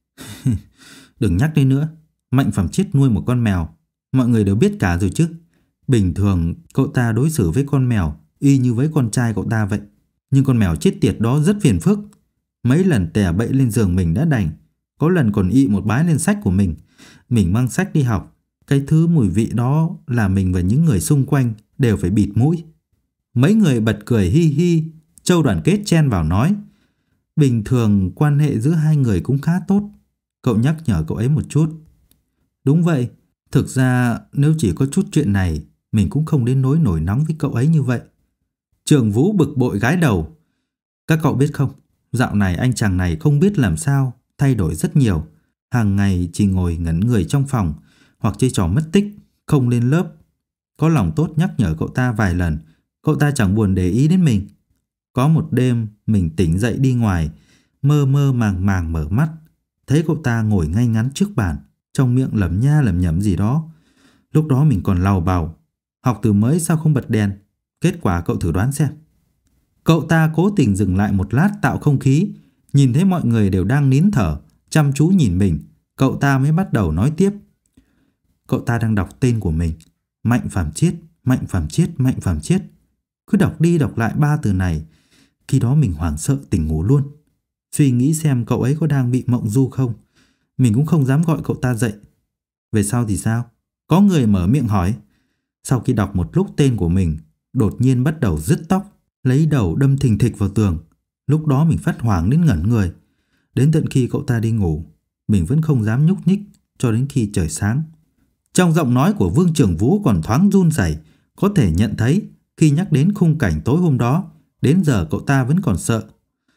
Đừng nhắc đến nữa. Mạnh Phàm Chiết nuôi một con mèo, mọi người đều biết cả rồi chứ. Bình thường cậu ta đối xử với con mèo y như với con trai cậu ta vậy. Nhưng con mèo chết tiệt đó rất phiền phức. Mấy lần tè bậy lên giường mình đã đành, có lần còn ị một bái lên sách của mình. Mình mang sách đi học, cái thứ mùi vị đó là mình và những người xung quanh đều phải bịt mũi. Mấy người bật cười hi hi. Châu Đoàn Kết chen vào nói: Bình thường quan hệ giữa hai người cũng khá tốt, cậu nhắc nhở cậu ấy một chút. Đúng vậy, thực ra nếu chỉ có chút chuyện này, mình cũng không đến nỗi nổi nóng với cậu ấy như vậy. Trường Vũ bực bội gái đầu: Các cậu biết không, dạo này anh chàng này không biết làm sao, thay đổi rất nhiều. Hàng ngày chỉ ngồi ngẩn người trong phòng, hoặc chơi trò mất tích, không lên lớp. Có lòng tốt nhắc nhở cậu ta vài lần, cậu ta chẳng buồn để ý đến mình. Có một đêm mình tỉnh dậy đi ngoài, mơ mơ màng màng mở mắt, thấy cậu ta ngồi ngay ngắn trước bàn, trong miệng lẩm nha lẩm nhẩm gì đó. Lúc đó mình còn làu bàu: Học từ mới sao không bật đèn? Kết quả cậu thử đoán xem. Cậu ta cố tình dừng lại một lát tạo không khí, nhìn thấy mọi người đều đang nín thở, chăm chú nhìn mình. Cậu ta mới bắt đầu nói tiếp. Cậu ta đang đọc tên của mình: Mạnh Phàm Chiết, Mạnh Phàm Chiết, Mạnh Phàm Chiết. Cứ đọc đi đọc lại ba từ này. Khi đó mình hoảng sợ tỉnh ngủ luôn, suy nghĩ xem cậu ấy có đang bị mộng du không. Mình cũng không dám gọi cậu ta dậy. Về sau thì sao? Có người mở miệng hỏi. Sau khi đọc một lúc tên của mình, đột nhiên bắt đầu rứt tóc, lấy đầu đâm thình thịch vào tường. Lúc đó mình phát hoảng đến ngẩn người. Đến tận khi cậu ta đi ngủ, mình vẫn không dám nhúc nhích cho đến khi trời sáng. Trong giọng nói của Vương Trường Vũ còn thoáng run rẩy, có thể nhận thấy khi nhắc đến khung cảnh tối hôm đó, đến giờ cậu ta vẫn còn sợ.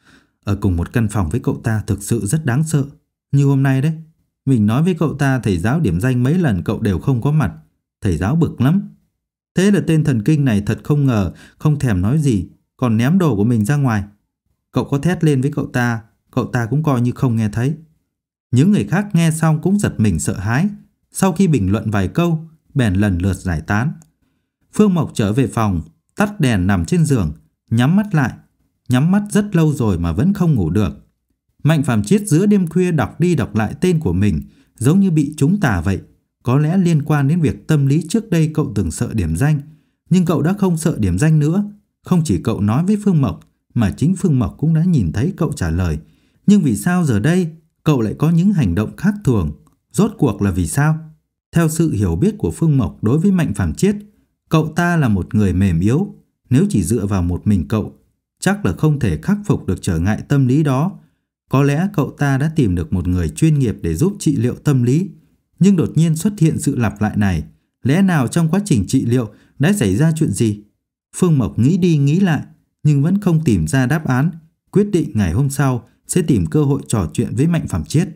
Ở cùng một căn phòng với cậu ta thực sự rất đáng sợ. Như hôm nay đấy, mình nói với cậu ta thầy giáo điểm danh mấy lần cậu đều không có mặt. Thầy giáo bực lắm. Thế là tên thần kinh này thật không ngờ, không thèm nói gì, còn ném đồ của mình ra ngoài. Cậu có thét lên với cậu ta, cậu ta cũng coi như không nghe thấy. Những người khác nghe xong cũng giật mình sợ hãi. Sau khi bình luận vài câu, bèn lần lượt giải tán. Phương Mộc trở về phòng, tắt đèn nằm trên giường, nhắm mắt lại. Nhắm mắt rất lâu rồi mà vẫn không ngủ được. Mạnh Phàm Chiết giữa đêm khuya đọc đi đọc lại tên của mình, giống như bị trúng tà vậy. Có lẽ liên quan đến việc tâm lý trước đây cậu từng sợ điểm danh, nhưng cậu đã không sợ điểm danh nữa. Không chỉ cậu nói với Phương Mộc, mà chính Phương Mộc cũng đã nhìn thấy cậu trả lời. Nhưng vì sao giờ đây cậu lại có những hành động khác thường? Rốt cuộc là vì sao? Theo sự hiểu biết của Phương Mộc đối với Mạnh Phàm Chiết, cậu ta là một người mềm yếu. Nếu chỉ dựa vào một mình cậu, chắc là không thể khắc phục được trở ngại tâm lý đó. Có lẽ cậu ta đã tìm được một người chuyên nghiệp để giúp trị liệu tâm lý. Nhưng đột nhiên xuất hiện sự lặp lại này. Lẽ nào trong quá trình trị liệu đã xảy ra chuyện gì? Phương Mộc nghĩ đi nghĩ lại, nhưng vẫn không tìm ra đáp án. Quyết định ngày hôm sau sẽ tìm cơ hội trò chuyện với Mạnh Phàm Chiết.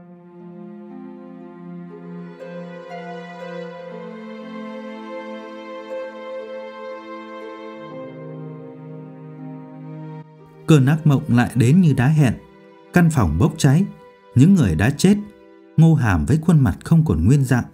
Cơn ác mộng lại đến như đã hẹn. Căn phòng bốc cháy, những người đã chết. Ngô Hàm với khuôn mặt không còn nguyên dạng.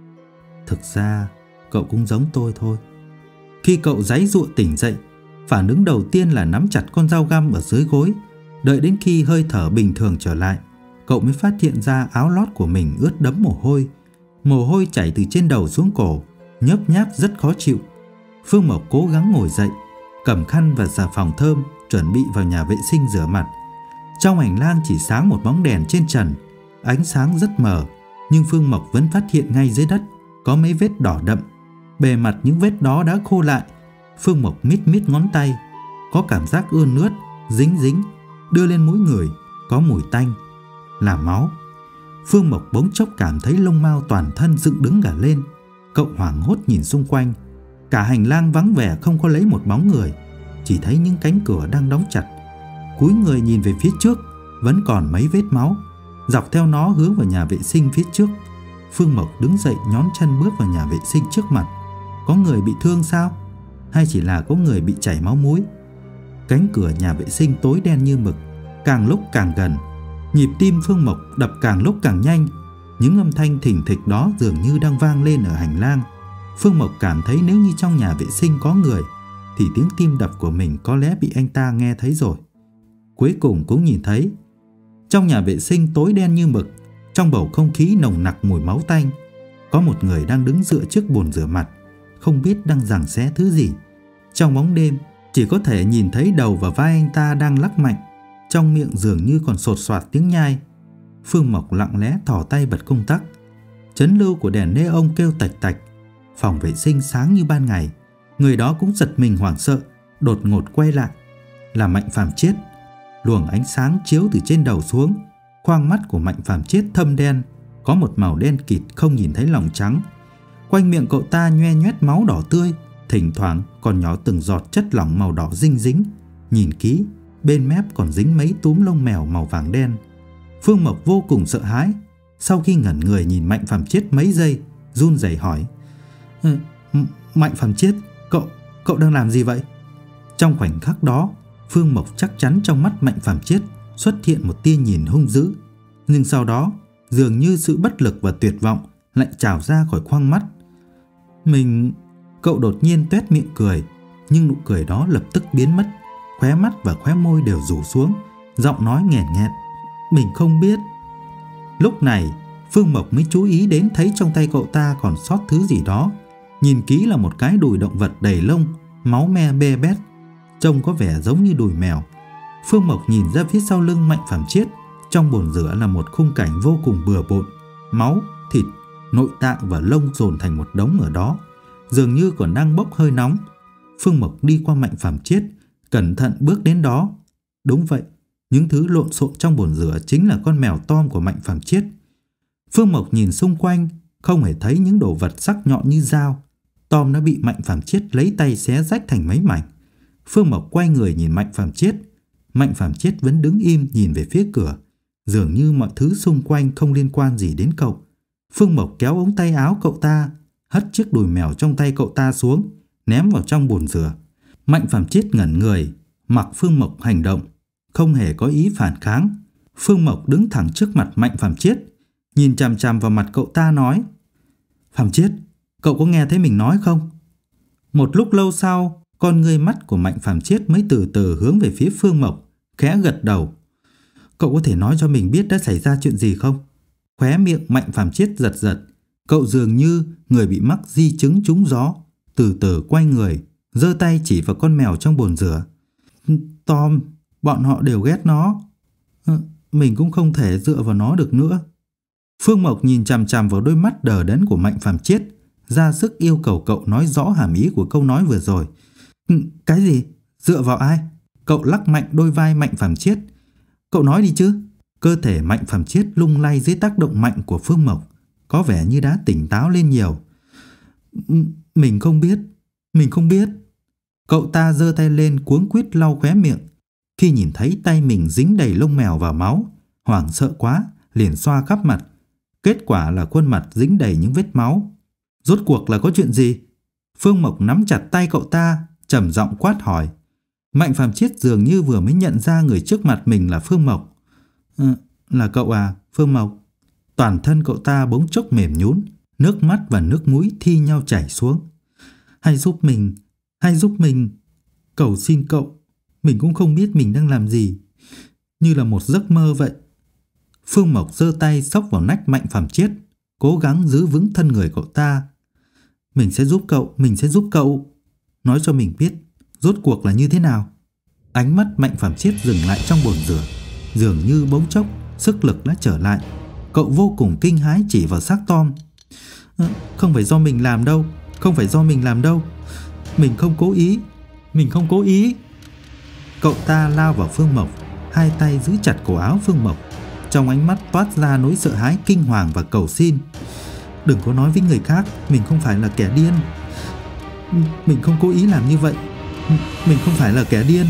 Thực ra cậu cũng giống tôi thôi. Khi cậu giãy giụa tỉnh dậy, phản ứng đầu tiên là nắm chặt con dao găm ở dưới gối. Đợi đến khi hơi thở bình thường trở lại, cậu mới phát hiện ra áo lót của mình ướt đẫm mồ hôi. Mồ hôi chảy từ trên đầu xuống cổ, nhớp nháp rất khó chịu. Phương Mộc cố gắng ngồi dậy, cầm khăn và xà phòng thơm, chuẩn bị vào nhà vệ sinh rửa mặt. Trong hành lang chỉ sáng một bóng đèn trên trần, ánh sáng rất mờ, nhưng Phương Mộc vẫn phát hiện ngay dưới đất có mấy vết đỏ đậm. Bề mặt những vết đó đã khô lại. Phương Mộc mít mít ngón tay, có cảm giác ươn ướt, dính dính, đưa lên mũi người, có mùi tanh, là máu. Phương Mộc bỗng chốc cảm thấy lông mao toàn thân dựng đứng cả lên. Cậu hoảng hốt nhìn xung quanh. Cả hành lang vắng vẻ không có lấy một bóng người, chỉ thấy những cánh cửa đang đóng chặt. Cúi người nhìn về phía trước, vẫn còn mấy vết máu. Dọc theo nó hướng vào nhà vệ sinh phía trước. Phương Mộc đứng dậy nhón chân bước vào nhà vệ sinh trước mặt. Có người bị thương sao? Hay chỉ là có người bị chảy máu mũi? Cánh cửa nhà vệ sinh tối đen như mực, càng lúc càng gần. Nhịp tim Phương Mộc đập càng lúc càng nhanh. Những âm thanh thình thịch đó dường như đang vang lên ở hành lang. Phương Mộc cảm thấy nếu như trong nhà vệ sinh có người, thì tiếng tim đập của mình có lẽ bị anh ta nghe thấy rồi. Cuối cùng cũng nhìn thấy. Trong nhà vệ sinh tối đen như mực, trong bầu không khí nồng nặc mùi máu tanh, có một người đang đứng dựa trước bồn rửa mặt, không biết đang giằng xé thứ gì. Trong bóng đêm, chỉ có thể nhìn thấy đầu và vai anh ta đang lắc mạnh, trong miệng dường như còn sột soạt tiếng nhai. Phương Mộc lặng lẽ thò tay bật công tắc. Chấn lưu của đèn neon kêu tạch tạch. Phòng vệ sinh sáng như ban ngày. Người đó cũng giật mình hoảng sợ, đột ngột quay lại. Là Mạnh Phàm Chiết. Luồng ánh sáng chiếu từ trên đầu xuống. Khoang mắt của Mạnh Phàm Chiết thâm đen, có một màu đen kịt không nhìn thấy lòng trắng. Quanh miệng cậu ta nhoe nhoét máu đỏ tươi, thỉnh thoảng còn nhỏ từng giọt chất lỏng màu đỏ dinh dính. Nhìn kỹ, bên mép còn dính mấy túm lông mèo màu vàng đen. Phương Mộc vô cùng sợ hãi. Sau khi ngẩn người nhìn Mạnh Phàm Chiết mấy giây, run rẩy hỏi: ừ, Mạnh Phàm Chiết, cậu, cậu đang làm gì vậy? Trong khoảnh khắc đó, Phương Mộc chắc chắn trong mắt Mạnh Phàm Chiết xuất hiện một tia nhìn hung dữ. Nhưng sau đó, dường như sự bất lực và tuyệt vọng lại trào ra khỏi khoang mắt. Mình... Cậu đột nhiên tuét miệng cười, nhưng nụ cười đó lập tức biến mất. Khóe mắt và khóe môi đều rủ xuống, giọng nói nghẹn nghẹn: Mình không biết. Lúc này, Phương Mộc mới chú ý đến thấy trong tay cậu ta còn sót thứ gì đó. Nhìn kỹ là một cái đùi động vật đầy lông, máu me bê bét, trông có vẻ giống như đùi mèo. Phương Mộc nhìn ra phía sau lưng Mạnh Phàm Chiết. Trong bồn rửa là một khung cảnh vô cùng bừa bộn. Máu, thịt, nội tạng và lông dồn thành một đống ở đó, dường như còn đang bốc hơi nóng. Phương Mộc đi qua Mạnh Phàm Chiết, cẩn thận bước đến đó. Đúng vậy, những thứ lộn xộn trong bồn rửa chính là con mèo Tom của Mạnh Phàm Chiết. Phương Mộc nhìn xung quanh, không hề thấy những đồ vật sắc nhọn như dao. Tom đã bị Mạnh Phàm Chiết lấy tay xé rách thành mấy mảnh. Phương Mộc quay người nhìn Mạnh Phàm Chiết. Mạnh Phàm Chiết vẫn đứng im nhìn về phía cửa, dường như mọi thứ xung quanh không liên quan gì đến cậu. Phương Mộc kéo ống tay áo cậu ta, hất chiếc đùi mèo trong tay cậu ta xuống, ném vào trong bồn rửa. Mạnh Phạm Chiết ngẩn người, mặc Phương Mộc hành động, không hề có ý phản kháng. Phương Mộc đứng thẳng trước mặt Mạnh Phạm Chiết, nhìn chằm chằm vào mặt cậu ta nói: Phạm Chiết, cậu có nghe thấy mình nói không? Một lúc lâu sau, con ngươi mắt của Mạnh Phạm Chiết mới từ từ hướng về phía Phương Mộc, khẽ gật đầu. Cậu có thể nói cho mình biết đã xảy ra chuyện gì không? Khóe miệng Mạnh Phạm Chiết giật giật. Cậu dường như người bị mắc di chứng trúng gió, từ từ quay người, giơ tay chỉ vào con mèo trong bồn rửa. Tom, bọn họ đều ghét nó. Mình cũng không thể dựa vào nó được nữa. Phương Mộc nhìn chằm chằm vào đôi mắt đờ đẫn của Mạnh Phạm Chiết, ra sức yêu cầu cậu nói rõ hàm ý của câu nói vừa rồi. Cái gì? Dựa vào ai? Cậu lắc mạnh đôi vai Mạnh Phạm Chiết. Cậu nói đi chứ. Cơ thể Mạnh Phạm Chiết lung lay dưới tác động mạnh của Phương Mộc, có vẻ như đã tỉnh táo lên nhiều. Mình không biết. Mình không biết. Cậu ta giơ tay lên cuống quýt lau khóe miệng. Khi nhìn thấy tay mình dính đầy lông mèo và máu, hoảng sợ quá, liền xoa khắp mặt. Kết quả là khuôn mặt dính đầy những vết máu. Rốt cuộc là có chuyện gì? Phương Mộc nắm chặt tay cậu ta, trầm giọng quát hỏi. Mạnh Phạm Chiết dường như vừa mới nhận ra người trước mặt mình là Phương Mộc. À, là cậu à, Phương Mộc? Toàn thân cậu ta bỗng chốc mềm nhũn, nước mắt và nước mũi thi nhau chảy xuống. Hãy giúp mình, hãy giúp mình. Cầu xin cậu, mình cũng không biết mình đang làm gì. Như là một giấc mơ vậy. Phương Mộc giơ tay xốc vào nách Mạnh Phạm Chiết, cố gắng giữ vững thân người cậu ta. Mình sẽ giúp cậu, mình sẽ giúp cậu. Nói cho mình biết, rốt cuộc là như thế nào? Ánh mắt Mạnh Phạm Chiết dừng lại trong bồn rửa. Dường như bỗng chốc, sức lực đã trở lại. Cậu vô cùng kinh hãi chỉ vào xác Tom. À, không phải do mình làm đâu, không phải do mình làm đâu. Mình không cố ý, mình không cố ý. Cậu ta lao vào Phương Mộc, hai tay giữ chặt cổ áo Phương Mộc. Trong ánh mắt toát ra nỗi sợ hãi kinh hoàng và cầu xin. Đừng có nói với người khác, mình không phải là kẻ điên. Mình không cố ý làm như vậy. Mình không phải là kẻ điên.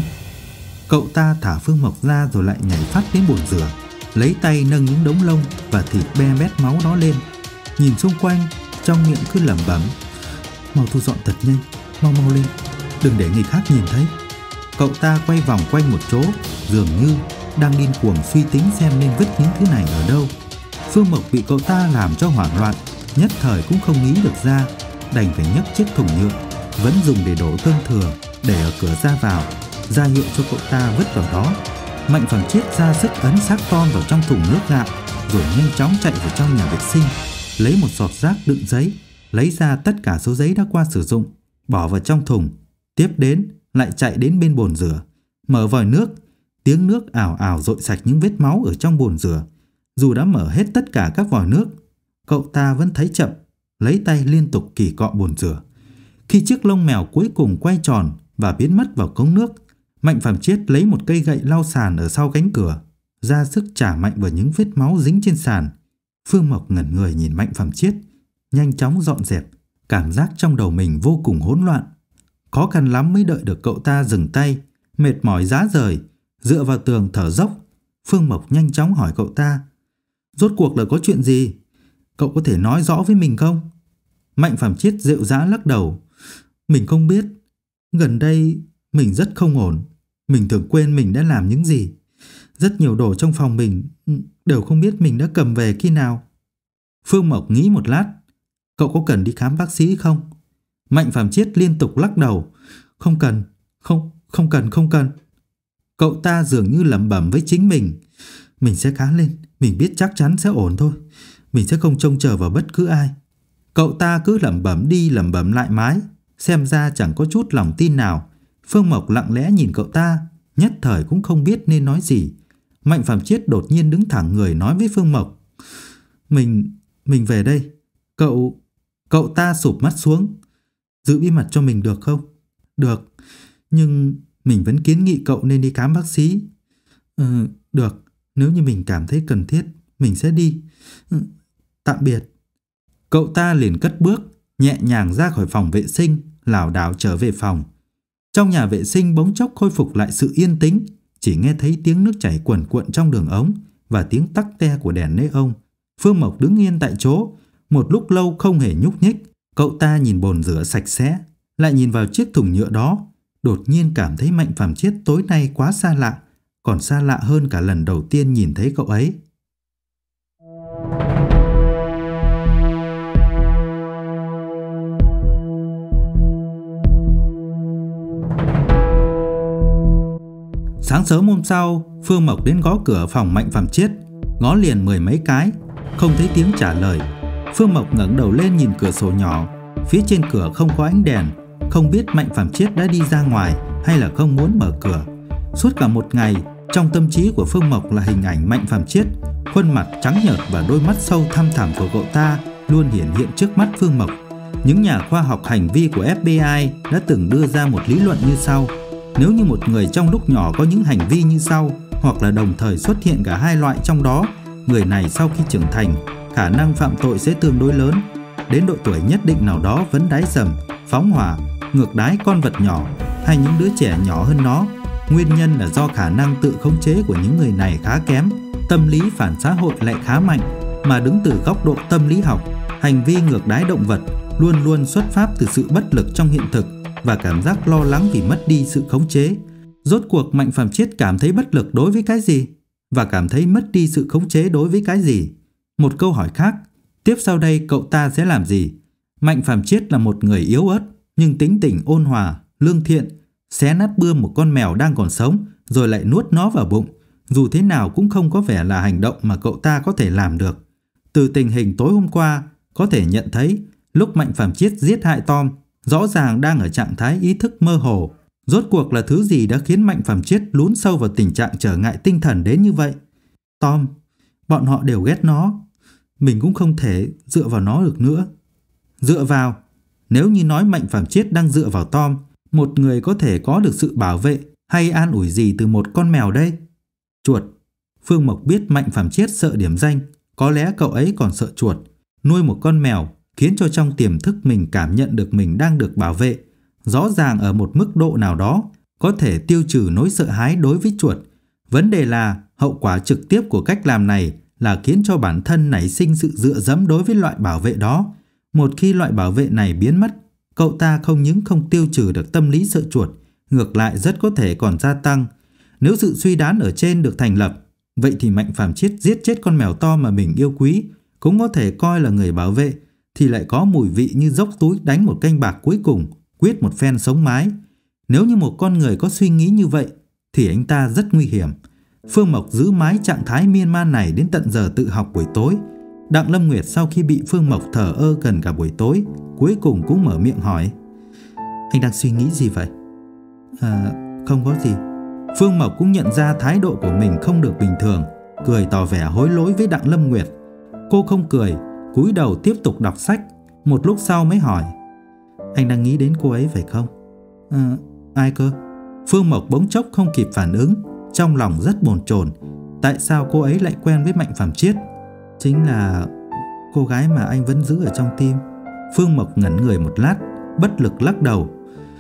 Cậu ta thả Phương Mộc ra rồi lại nhảy phát đến bồn rửa, lấy tay nâng những đống lông và thịt be bét máu đó lên. Nhìn xung quanh, trong miệng cứ lẩm bẩm. Mau thu dọn thật nhanh, mau mau lên, đừng để người khác nhìn thấy. Cậu ta quay vòng quanh một chỗ, dường như đang điên cuồng suy tính xem nên vứt những thứ này ở đâu. Phương Mộc bị cậu ta làm cho hoảng loạn, nhất thời cũng không nghĩ được ra, đành phải nhấc chiếc thùng nhựa vẫn dùng để đổ cơm thừa để ở cửa ra vào, ra hiệu cho cậu ta vứt vào đó. Mạnh Phạm Chiết ra sức ấn xác Tom vào trong thùng nước gạo, rồi nhanh chóng chạy vào trong nhà vệ sinh, lấy một giọt rác đựng giấy, lấy ra tất cả số giấy đã qua sử dụng, bỏ vào trong thùng. Tiếp đến lại chạy đến bên bồn rửa, mở vòi nước. Tiếng nước ào ào dội sạch những vết máu ở trong bồn rửa. Dù đã mở hết tất cả các vòi nước, cậu ta vẫn thấy chậm, lấy tay liên tục kỳ cọ bồn rửa. Khi chiếc lông mèo cuối cùng quay tròn và biến mất vào cống nước, Mạnh Phạm Chiết lấy một cây gậy lau sàn ở sau cánh cửa, ra sức chả mạnh vào những vết máu dính trên sàn. Phương Mộc ngẩn người nhìn Mạnh Phạm Chiết, nhanh chóng dọn dẹp, cảm giác trong đầu mình vô cùng hỗn loạn. Khó khăn lắm mới đợi được cậu ta dừng tay, mệt mỏi rã rời, dựa vào tường thở dốc. Phương Mộc nhanh chóng hỏi cậu ta. Rốt cuộc là có chuyện gì? Cậu có thể nói rõ với mình không? Mạnh Phạm Chiết rệu rã lắc đầu. Mình không biết. Gần đây mình rất không ổn. Mình thường quên mình đã làm những gì. Rất nhiều đồ trong phòng mình đều không biết mình đã cầm về khi nào. Phương Mộc nghĩ một lát. Cậu có cần đi khám bác sĩ không? Mạnh Phạm Chiết liên tục lắc đầu. Không cần, không, không cần, không cần. Cậu ta dường như lẩm bẩm với chính mình. Mình sẽ khá lên, mình biết chắc chắn sẽ ổn thôi. Mình sẽ không trông chờ vào bất cứ ai. Cậu ta cứ lẩm bẩm đi lẩm bẩm lại mãi, xem ra chẳng có chút lòng tin nào. Phương Mộc lặng lẽ nhìn cậu ta, nhất thời cũng không biết nên nói gì. Mạnh Phạm Chiết đột nhiên đứng thẳng người nói với Phương Mộc. Mình, mình về đây. Cậu, cậu ta sụp mắt xuống. Giữ bí mật cho mình được không? Được, nhưng mình vẫn kiến nghị cậu nên đi khám bác sĩ. Ừ, được, nếu như mình cảm thấy cần thiết, mình sẽ đi. Ừ, tạm biệt. Cậu ta liền cất bước, nhẹ nhàng ra khỏi phòng vệ sinh, lảo đảo trở về phòng. Trong nhà vệ sinh bỗng chốc khôi phục lại sự yên tĩnh, chỉ nghe thấy tiếng nước chảy cuồn cuộn trong đường ống và tiếng tắc te của đèn neon. Phương Mộc đứng yên tại chỗ, một lúc lâu không hề nhúc nhích. Cậu ta nhìn bồn rửa sạch sẽ, lại nhìn vào chiếc thùng nhựa đó, đột nhiên cảm thấy Mạnh Phàm Chiết tối nay quá xa lạ, còn xa lạ hơn cả lần đầu tiên nhìn thấy cậu ấy. Sáng sớm hôm sau, Phương Mộc đến gõ cửa phòng Mạnh Phàm Chiết, gõ liền mười mấy cái, không thấy tiếng trả lời. Phương Mộc ngẩng đầu lên nhìn cửa sổ nhỏ, phía trên cửa không có ánh đèn, không biết Mạnh Phàm Chiết đã đi ra ngoài hay là không muốn mở cửa. Suốt cả một ngày, trong tâm trí của Phương Mộc là hình ảnh Mạnh Phàm Chiết, khuôn mặt trắng nhợt và đôi mắt sâu thăm thẳm của cậu ta luôn hiển hiện trước mắt Phương Mộc. Những nhà khoa học hành vi của ép bê i đã từng đưa ra một lý luận như sau: nếu như một người trong lúc nhỏ có những hành vi như sau, hoặc là đồng thời xuất hiện cả hai loại trong đó, người này sau khi trưởng thành, khả năng phạm tội sẽ tương đối lớn. Đến độ tuổi nhất định nào đó vẫn đái dầm, phóng hỏa, ngược đái con vật nhỏ hay những đứa trẻ nhỏ hơn nó. Nguyên nhân là do khả năng tự khống chế của những người này khá kém, tâm lý phản xã hội lại khá mạnh. Mà đứng từ góc độ tâm lý học, hành vi ngược đái động vật luôn luôn xuất phát từ sự bất lực trong hiện thực và cảm giác lo lắng vì mất đi sự khống chế. Rốt cuộc Mạnh Phàm Chiết cảm thấy bất lực đối với cái gì? Và cảm thấy mất đi sự khống chế đối với cái gì? Một câu hỏi khác, tiếp sau đây cậu ta sẽ làm gì? Mạnh Phàm Chiết là một người yếu ớt, nhưng tính tình ôn hòa, lương thiện, xé nát bươm một con mèo đang còn sống rồi lại nuốt nó vào bụng. Dù thế nào cũng không có vẻ là hành động mà cậu ta có thể làm được. Từ tình hình tối hôm qua, có thể nhận thấy lúc Mạnh Phàm Chiết giết hại Tom, rõ ràng đang ở trạng thái ý thức mơ hồ. Rốt cuộc là thứ gì đã khiến Mạnh Phàm Chiết lún sâu vào tình trạng trở ngại tinh thần đến như vậy? Tom, bọn họ đều ghét nó. Mình cũng không thể dựa vào nó được nữa. Dựa vào? Nếu như nói Mạnh Phàm Chiết đang dựa vào Tom, một người có thể có được sự bảo vệ hay an ủi gì từ một con mèo đây? Chuột. Phương Mộc biết Mạnh Phàm Chiết sợ điểm danh, có lẽ cậu ấy còn sợ chuột. Nuôi một con mèo khiến cho trong tiềm thức mình cảm nhận được mình đang được bảo vệ. Rõ ràng ở một mức độ nào đó có thể tiêu trừ nỗi sợ hãi đối với chuột. Vấn đề là hậu quả trực tiếp của cách làm này là khiến cho bản thân nảy sinh sự dựa dẫm đối với loại bảo vệ đó. Một khi loại bảo vệ này biến mất, cậu ta không những không tiêu trừ được tâm lý sợ chuột, ngược lại rất có thể còn gia tăng. Nếu sự suy đoán ở trên được thành lập, vậy thì Mạnh Phàm Chiết giết chết con mèo to mà mình yêu quý cũng có thể coi là người bảo vệ, thì lại có mùi vị như dốc túi đánh một canh bạc cuối cùng, quyết một phen sống mái. Nếu như một con người có suy nghĩ như vậy thì anh ta rất nguy hiểm. Phương Mộc giữ mái trạng thái miên man này đến tận giờ tự học buổi tối. Đặng Lâm Nguyệt sau khi bị Phương Mộc thờ ơ gần cả buổi tối, cuối cùng cũng mở miệng hỏi: anh đang suy nghĩ gì vậy? À, không có gì. Phương Mộc cũng nhận ra thái độ của mình không được bình thường, cười tỏ vẻ hối lỗi với Đặng Lâm Nguyệt. Cô không cười, cúi đầu tiếp tục đọc sách. Một lúc sau mới hỏi: anh đang nghĩ đến cô ấy phải không? À, ai cơ? Phương Mộc bỗng chốc không kịp phản ứng, trong lòng rất bồn chồn. Tại sao cô ấy lại quen với Mạnh Phàm Chiết? Chính là cô gái mà anh vẫn giữ ở trong tim. Phương Mộc ngẩn người một lát, bất lực lắc đầu.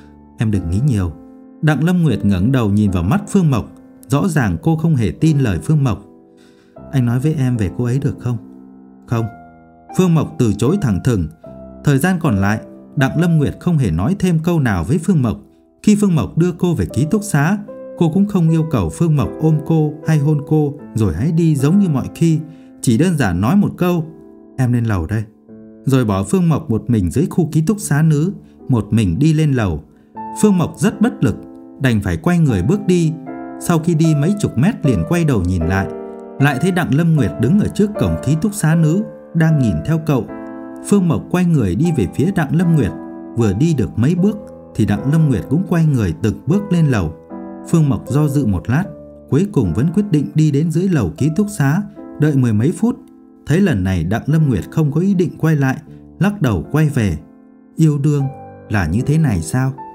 Em đừng nghĩ nhiều. Đặng Lâm Nguyệt ngẩng đầu nhìn vào mắt Phương Mộc. Rõ ràng cô không hề tin lời Phương Mộc. Anh nói với em về cô ấy được không? Không. Phương Mộc từ chối thẳng thừng. Thời gian còn lại, Đặng Lâm Nguyệt không hề nói thêm câu nào với Phương Mộc. Khi Phương Mộc đưa cô về ký túc xá, cô cũng không yêu cầu Phương Mộc ôm cô hay hôn cô rồi hãy đi giống như mọi khi. Chỉ đơn giản nói một câu: em lên lầu đây. Rồi bỏ Phương Mộc một mình dưới khu ký túc xá nữ, một mình đi lên lầu. Phương Mộc rất bất lực, đành phải quay người bước đi. Sau khi đi mấy chục mét liền quay đầu nhìn lại, lại thấy Đặng Lâm Nguyệt đứng ở trước cổng ký túc xá nữ, đang nhìn theo cậu. Phương Mộc quay người đi về phía Đặng Lâm Nguyệt. Vừa đi được mấy bước thì Đặng Lâm Nguyệt cũng quay người từng bước lên lầu. Phương Mộc do dự một lát, cuối cùng vẫn quyết định đi đến dưới lầu ký túc xá, đợi mười mấy phút. Thấy lần này Đặng Lâm Nguyệt không có ý định quay lại, lắc đầu quay về. Yêu đương là như thế này sao?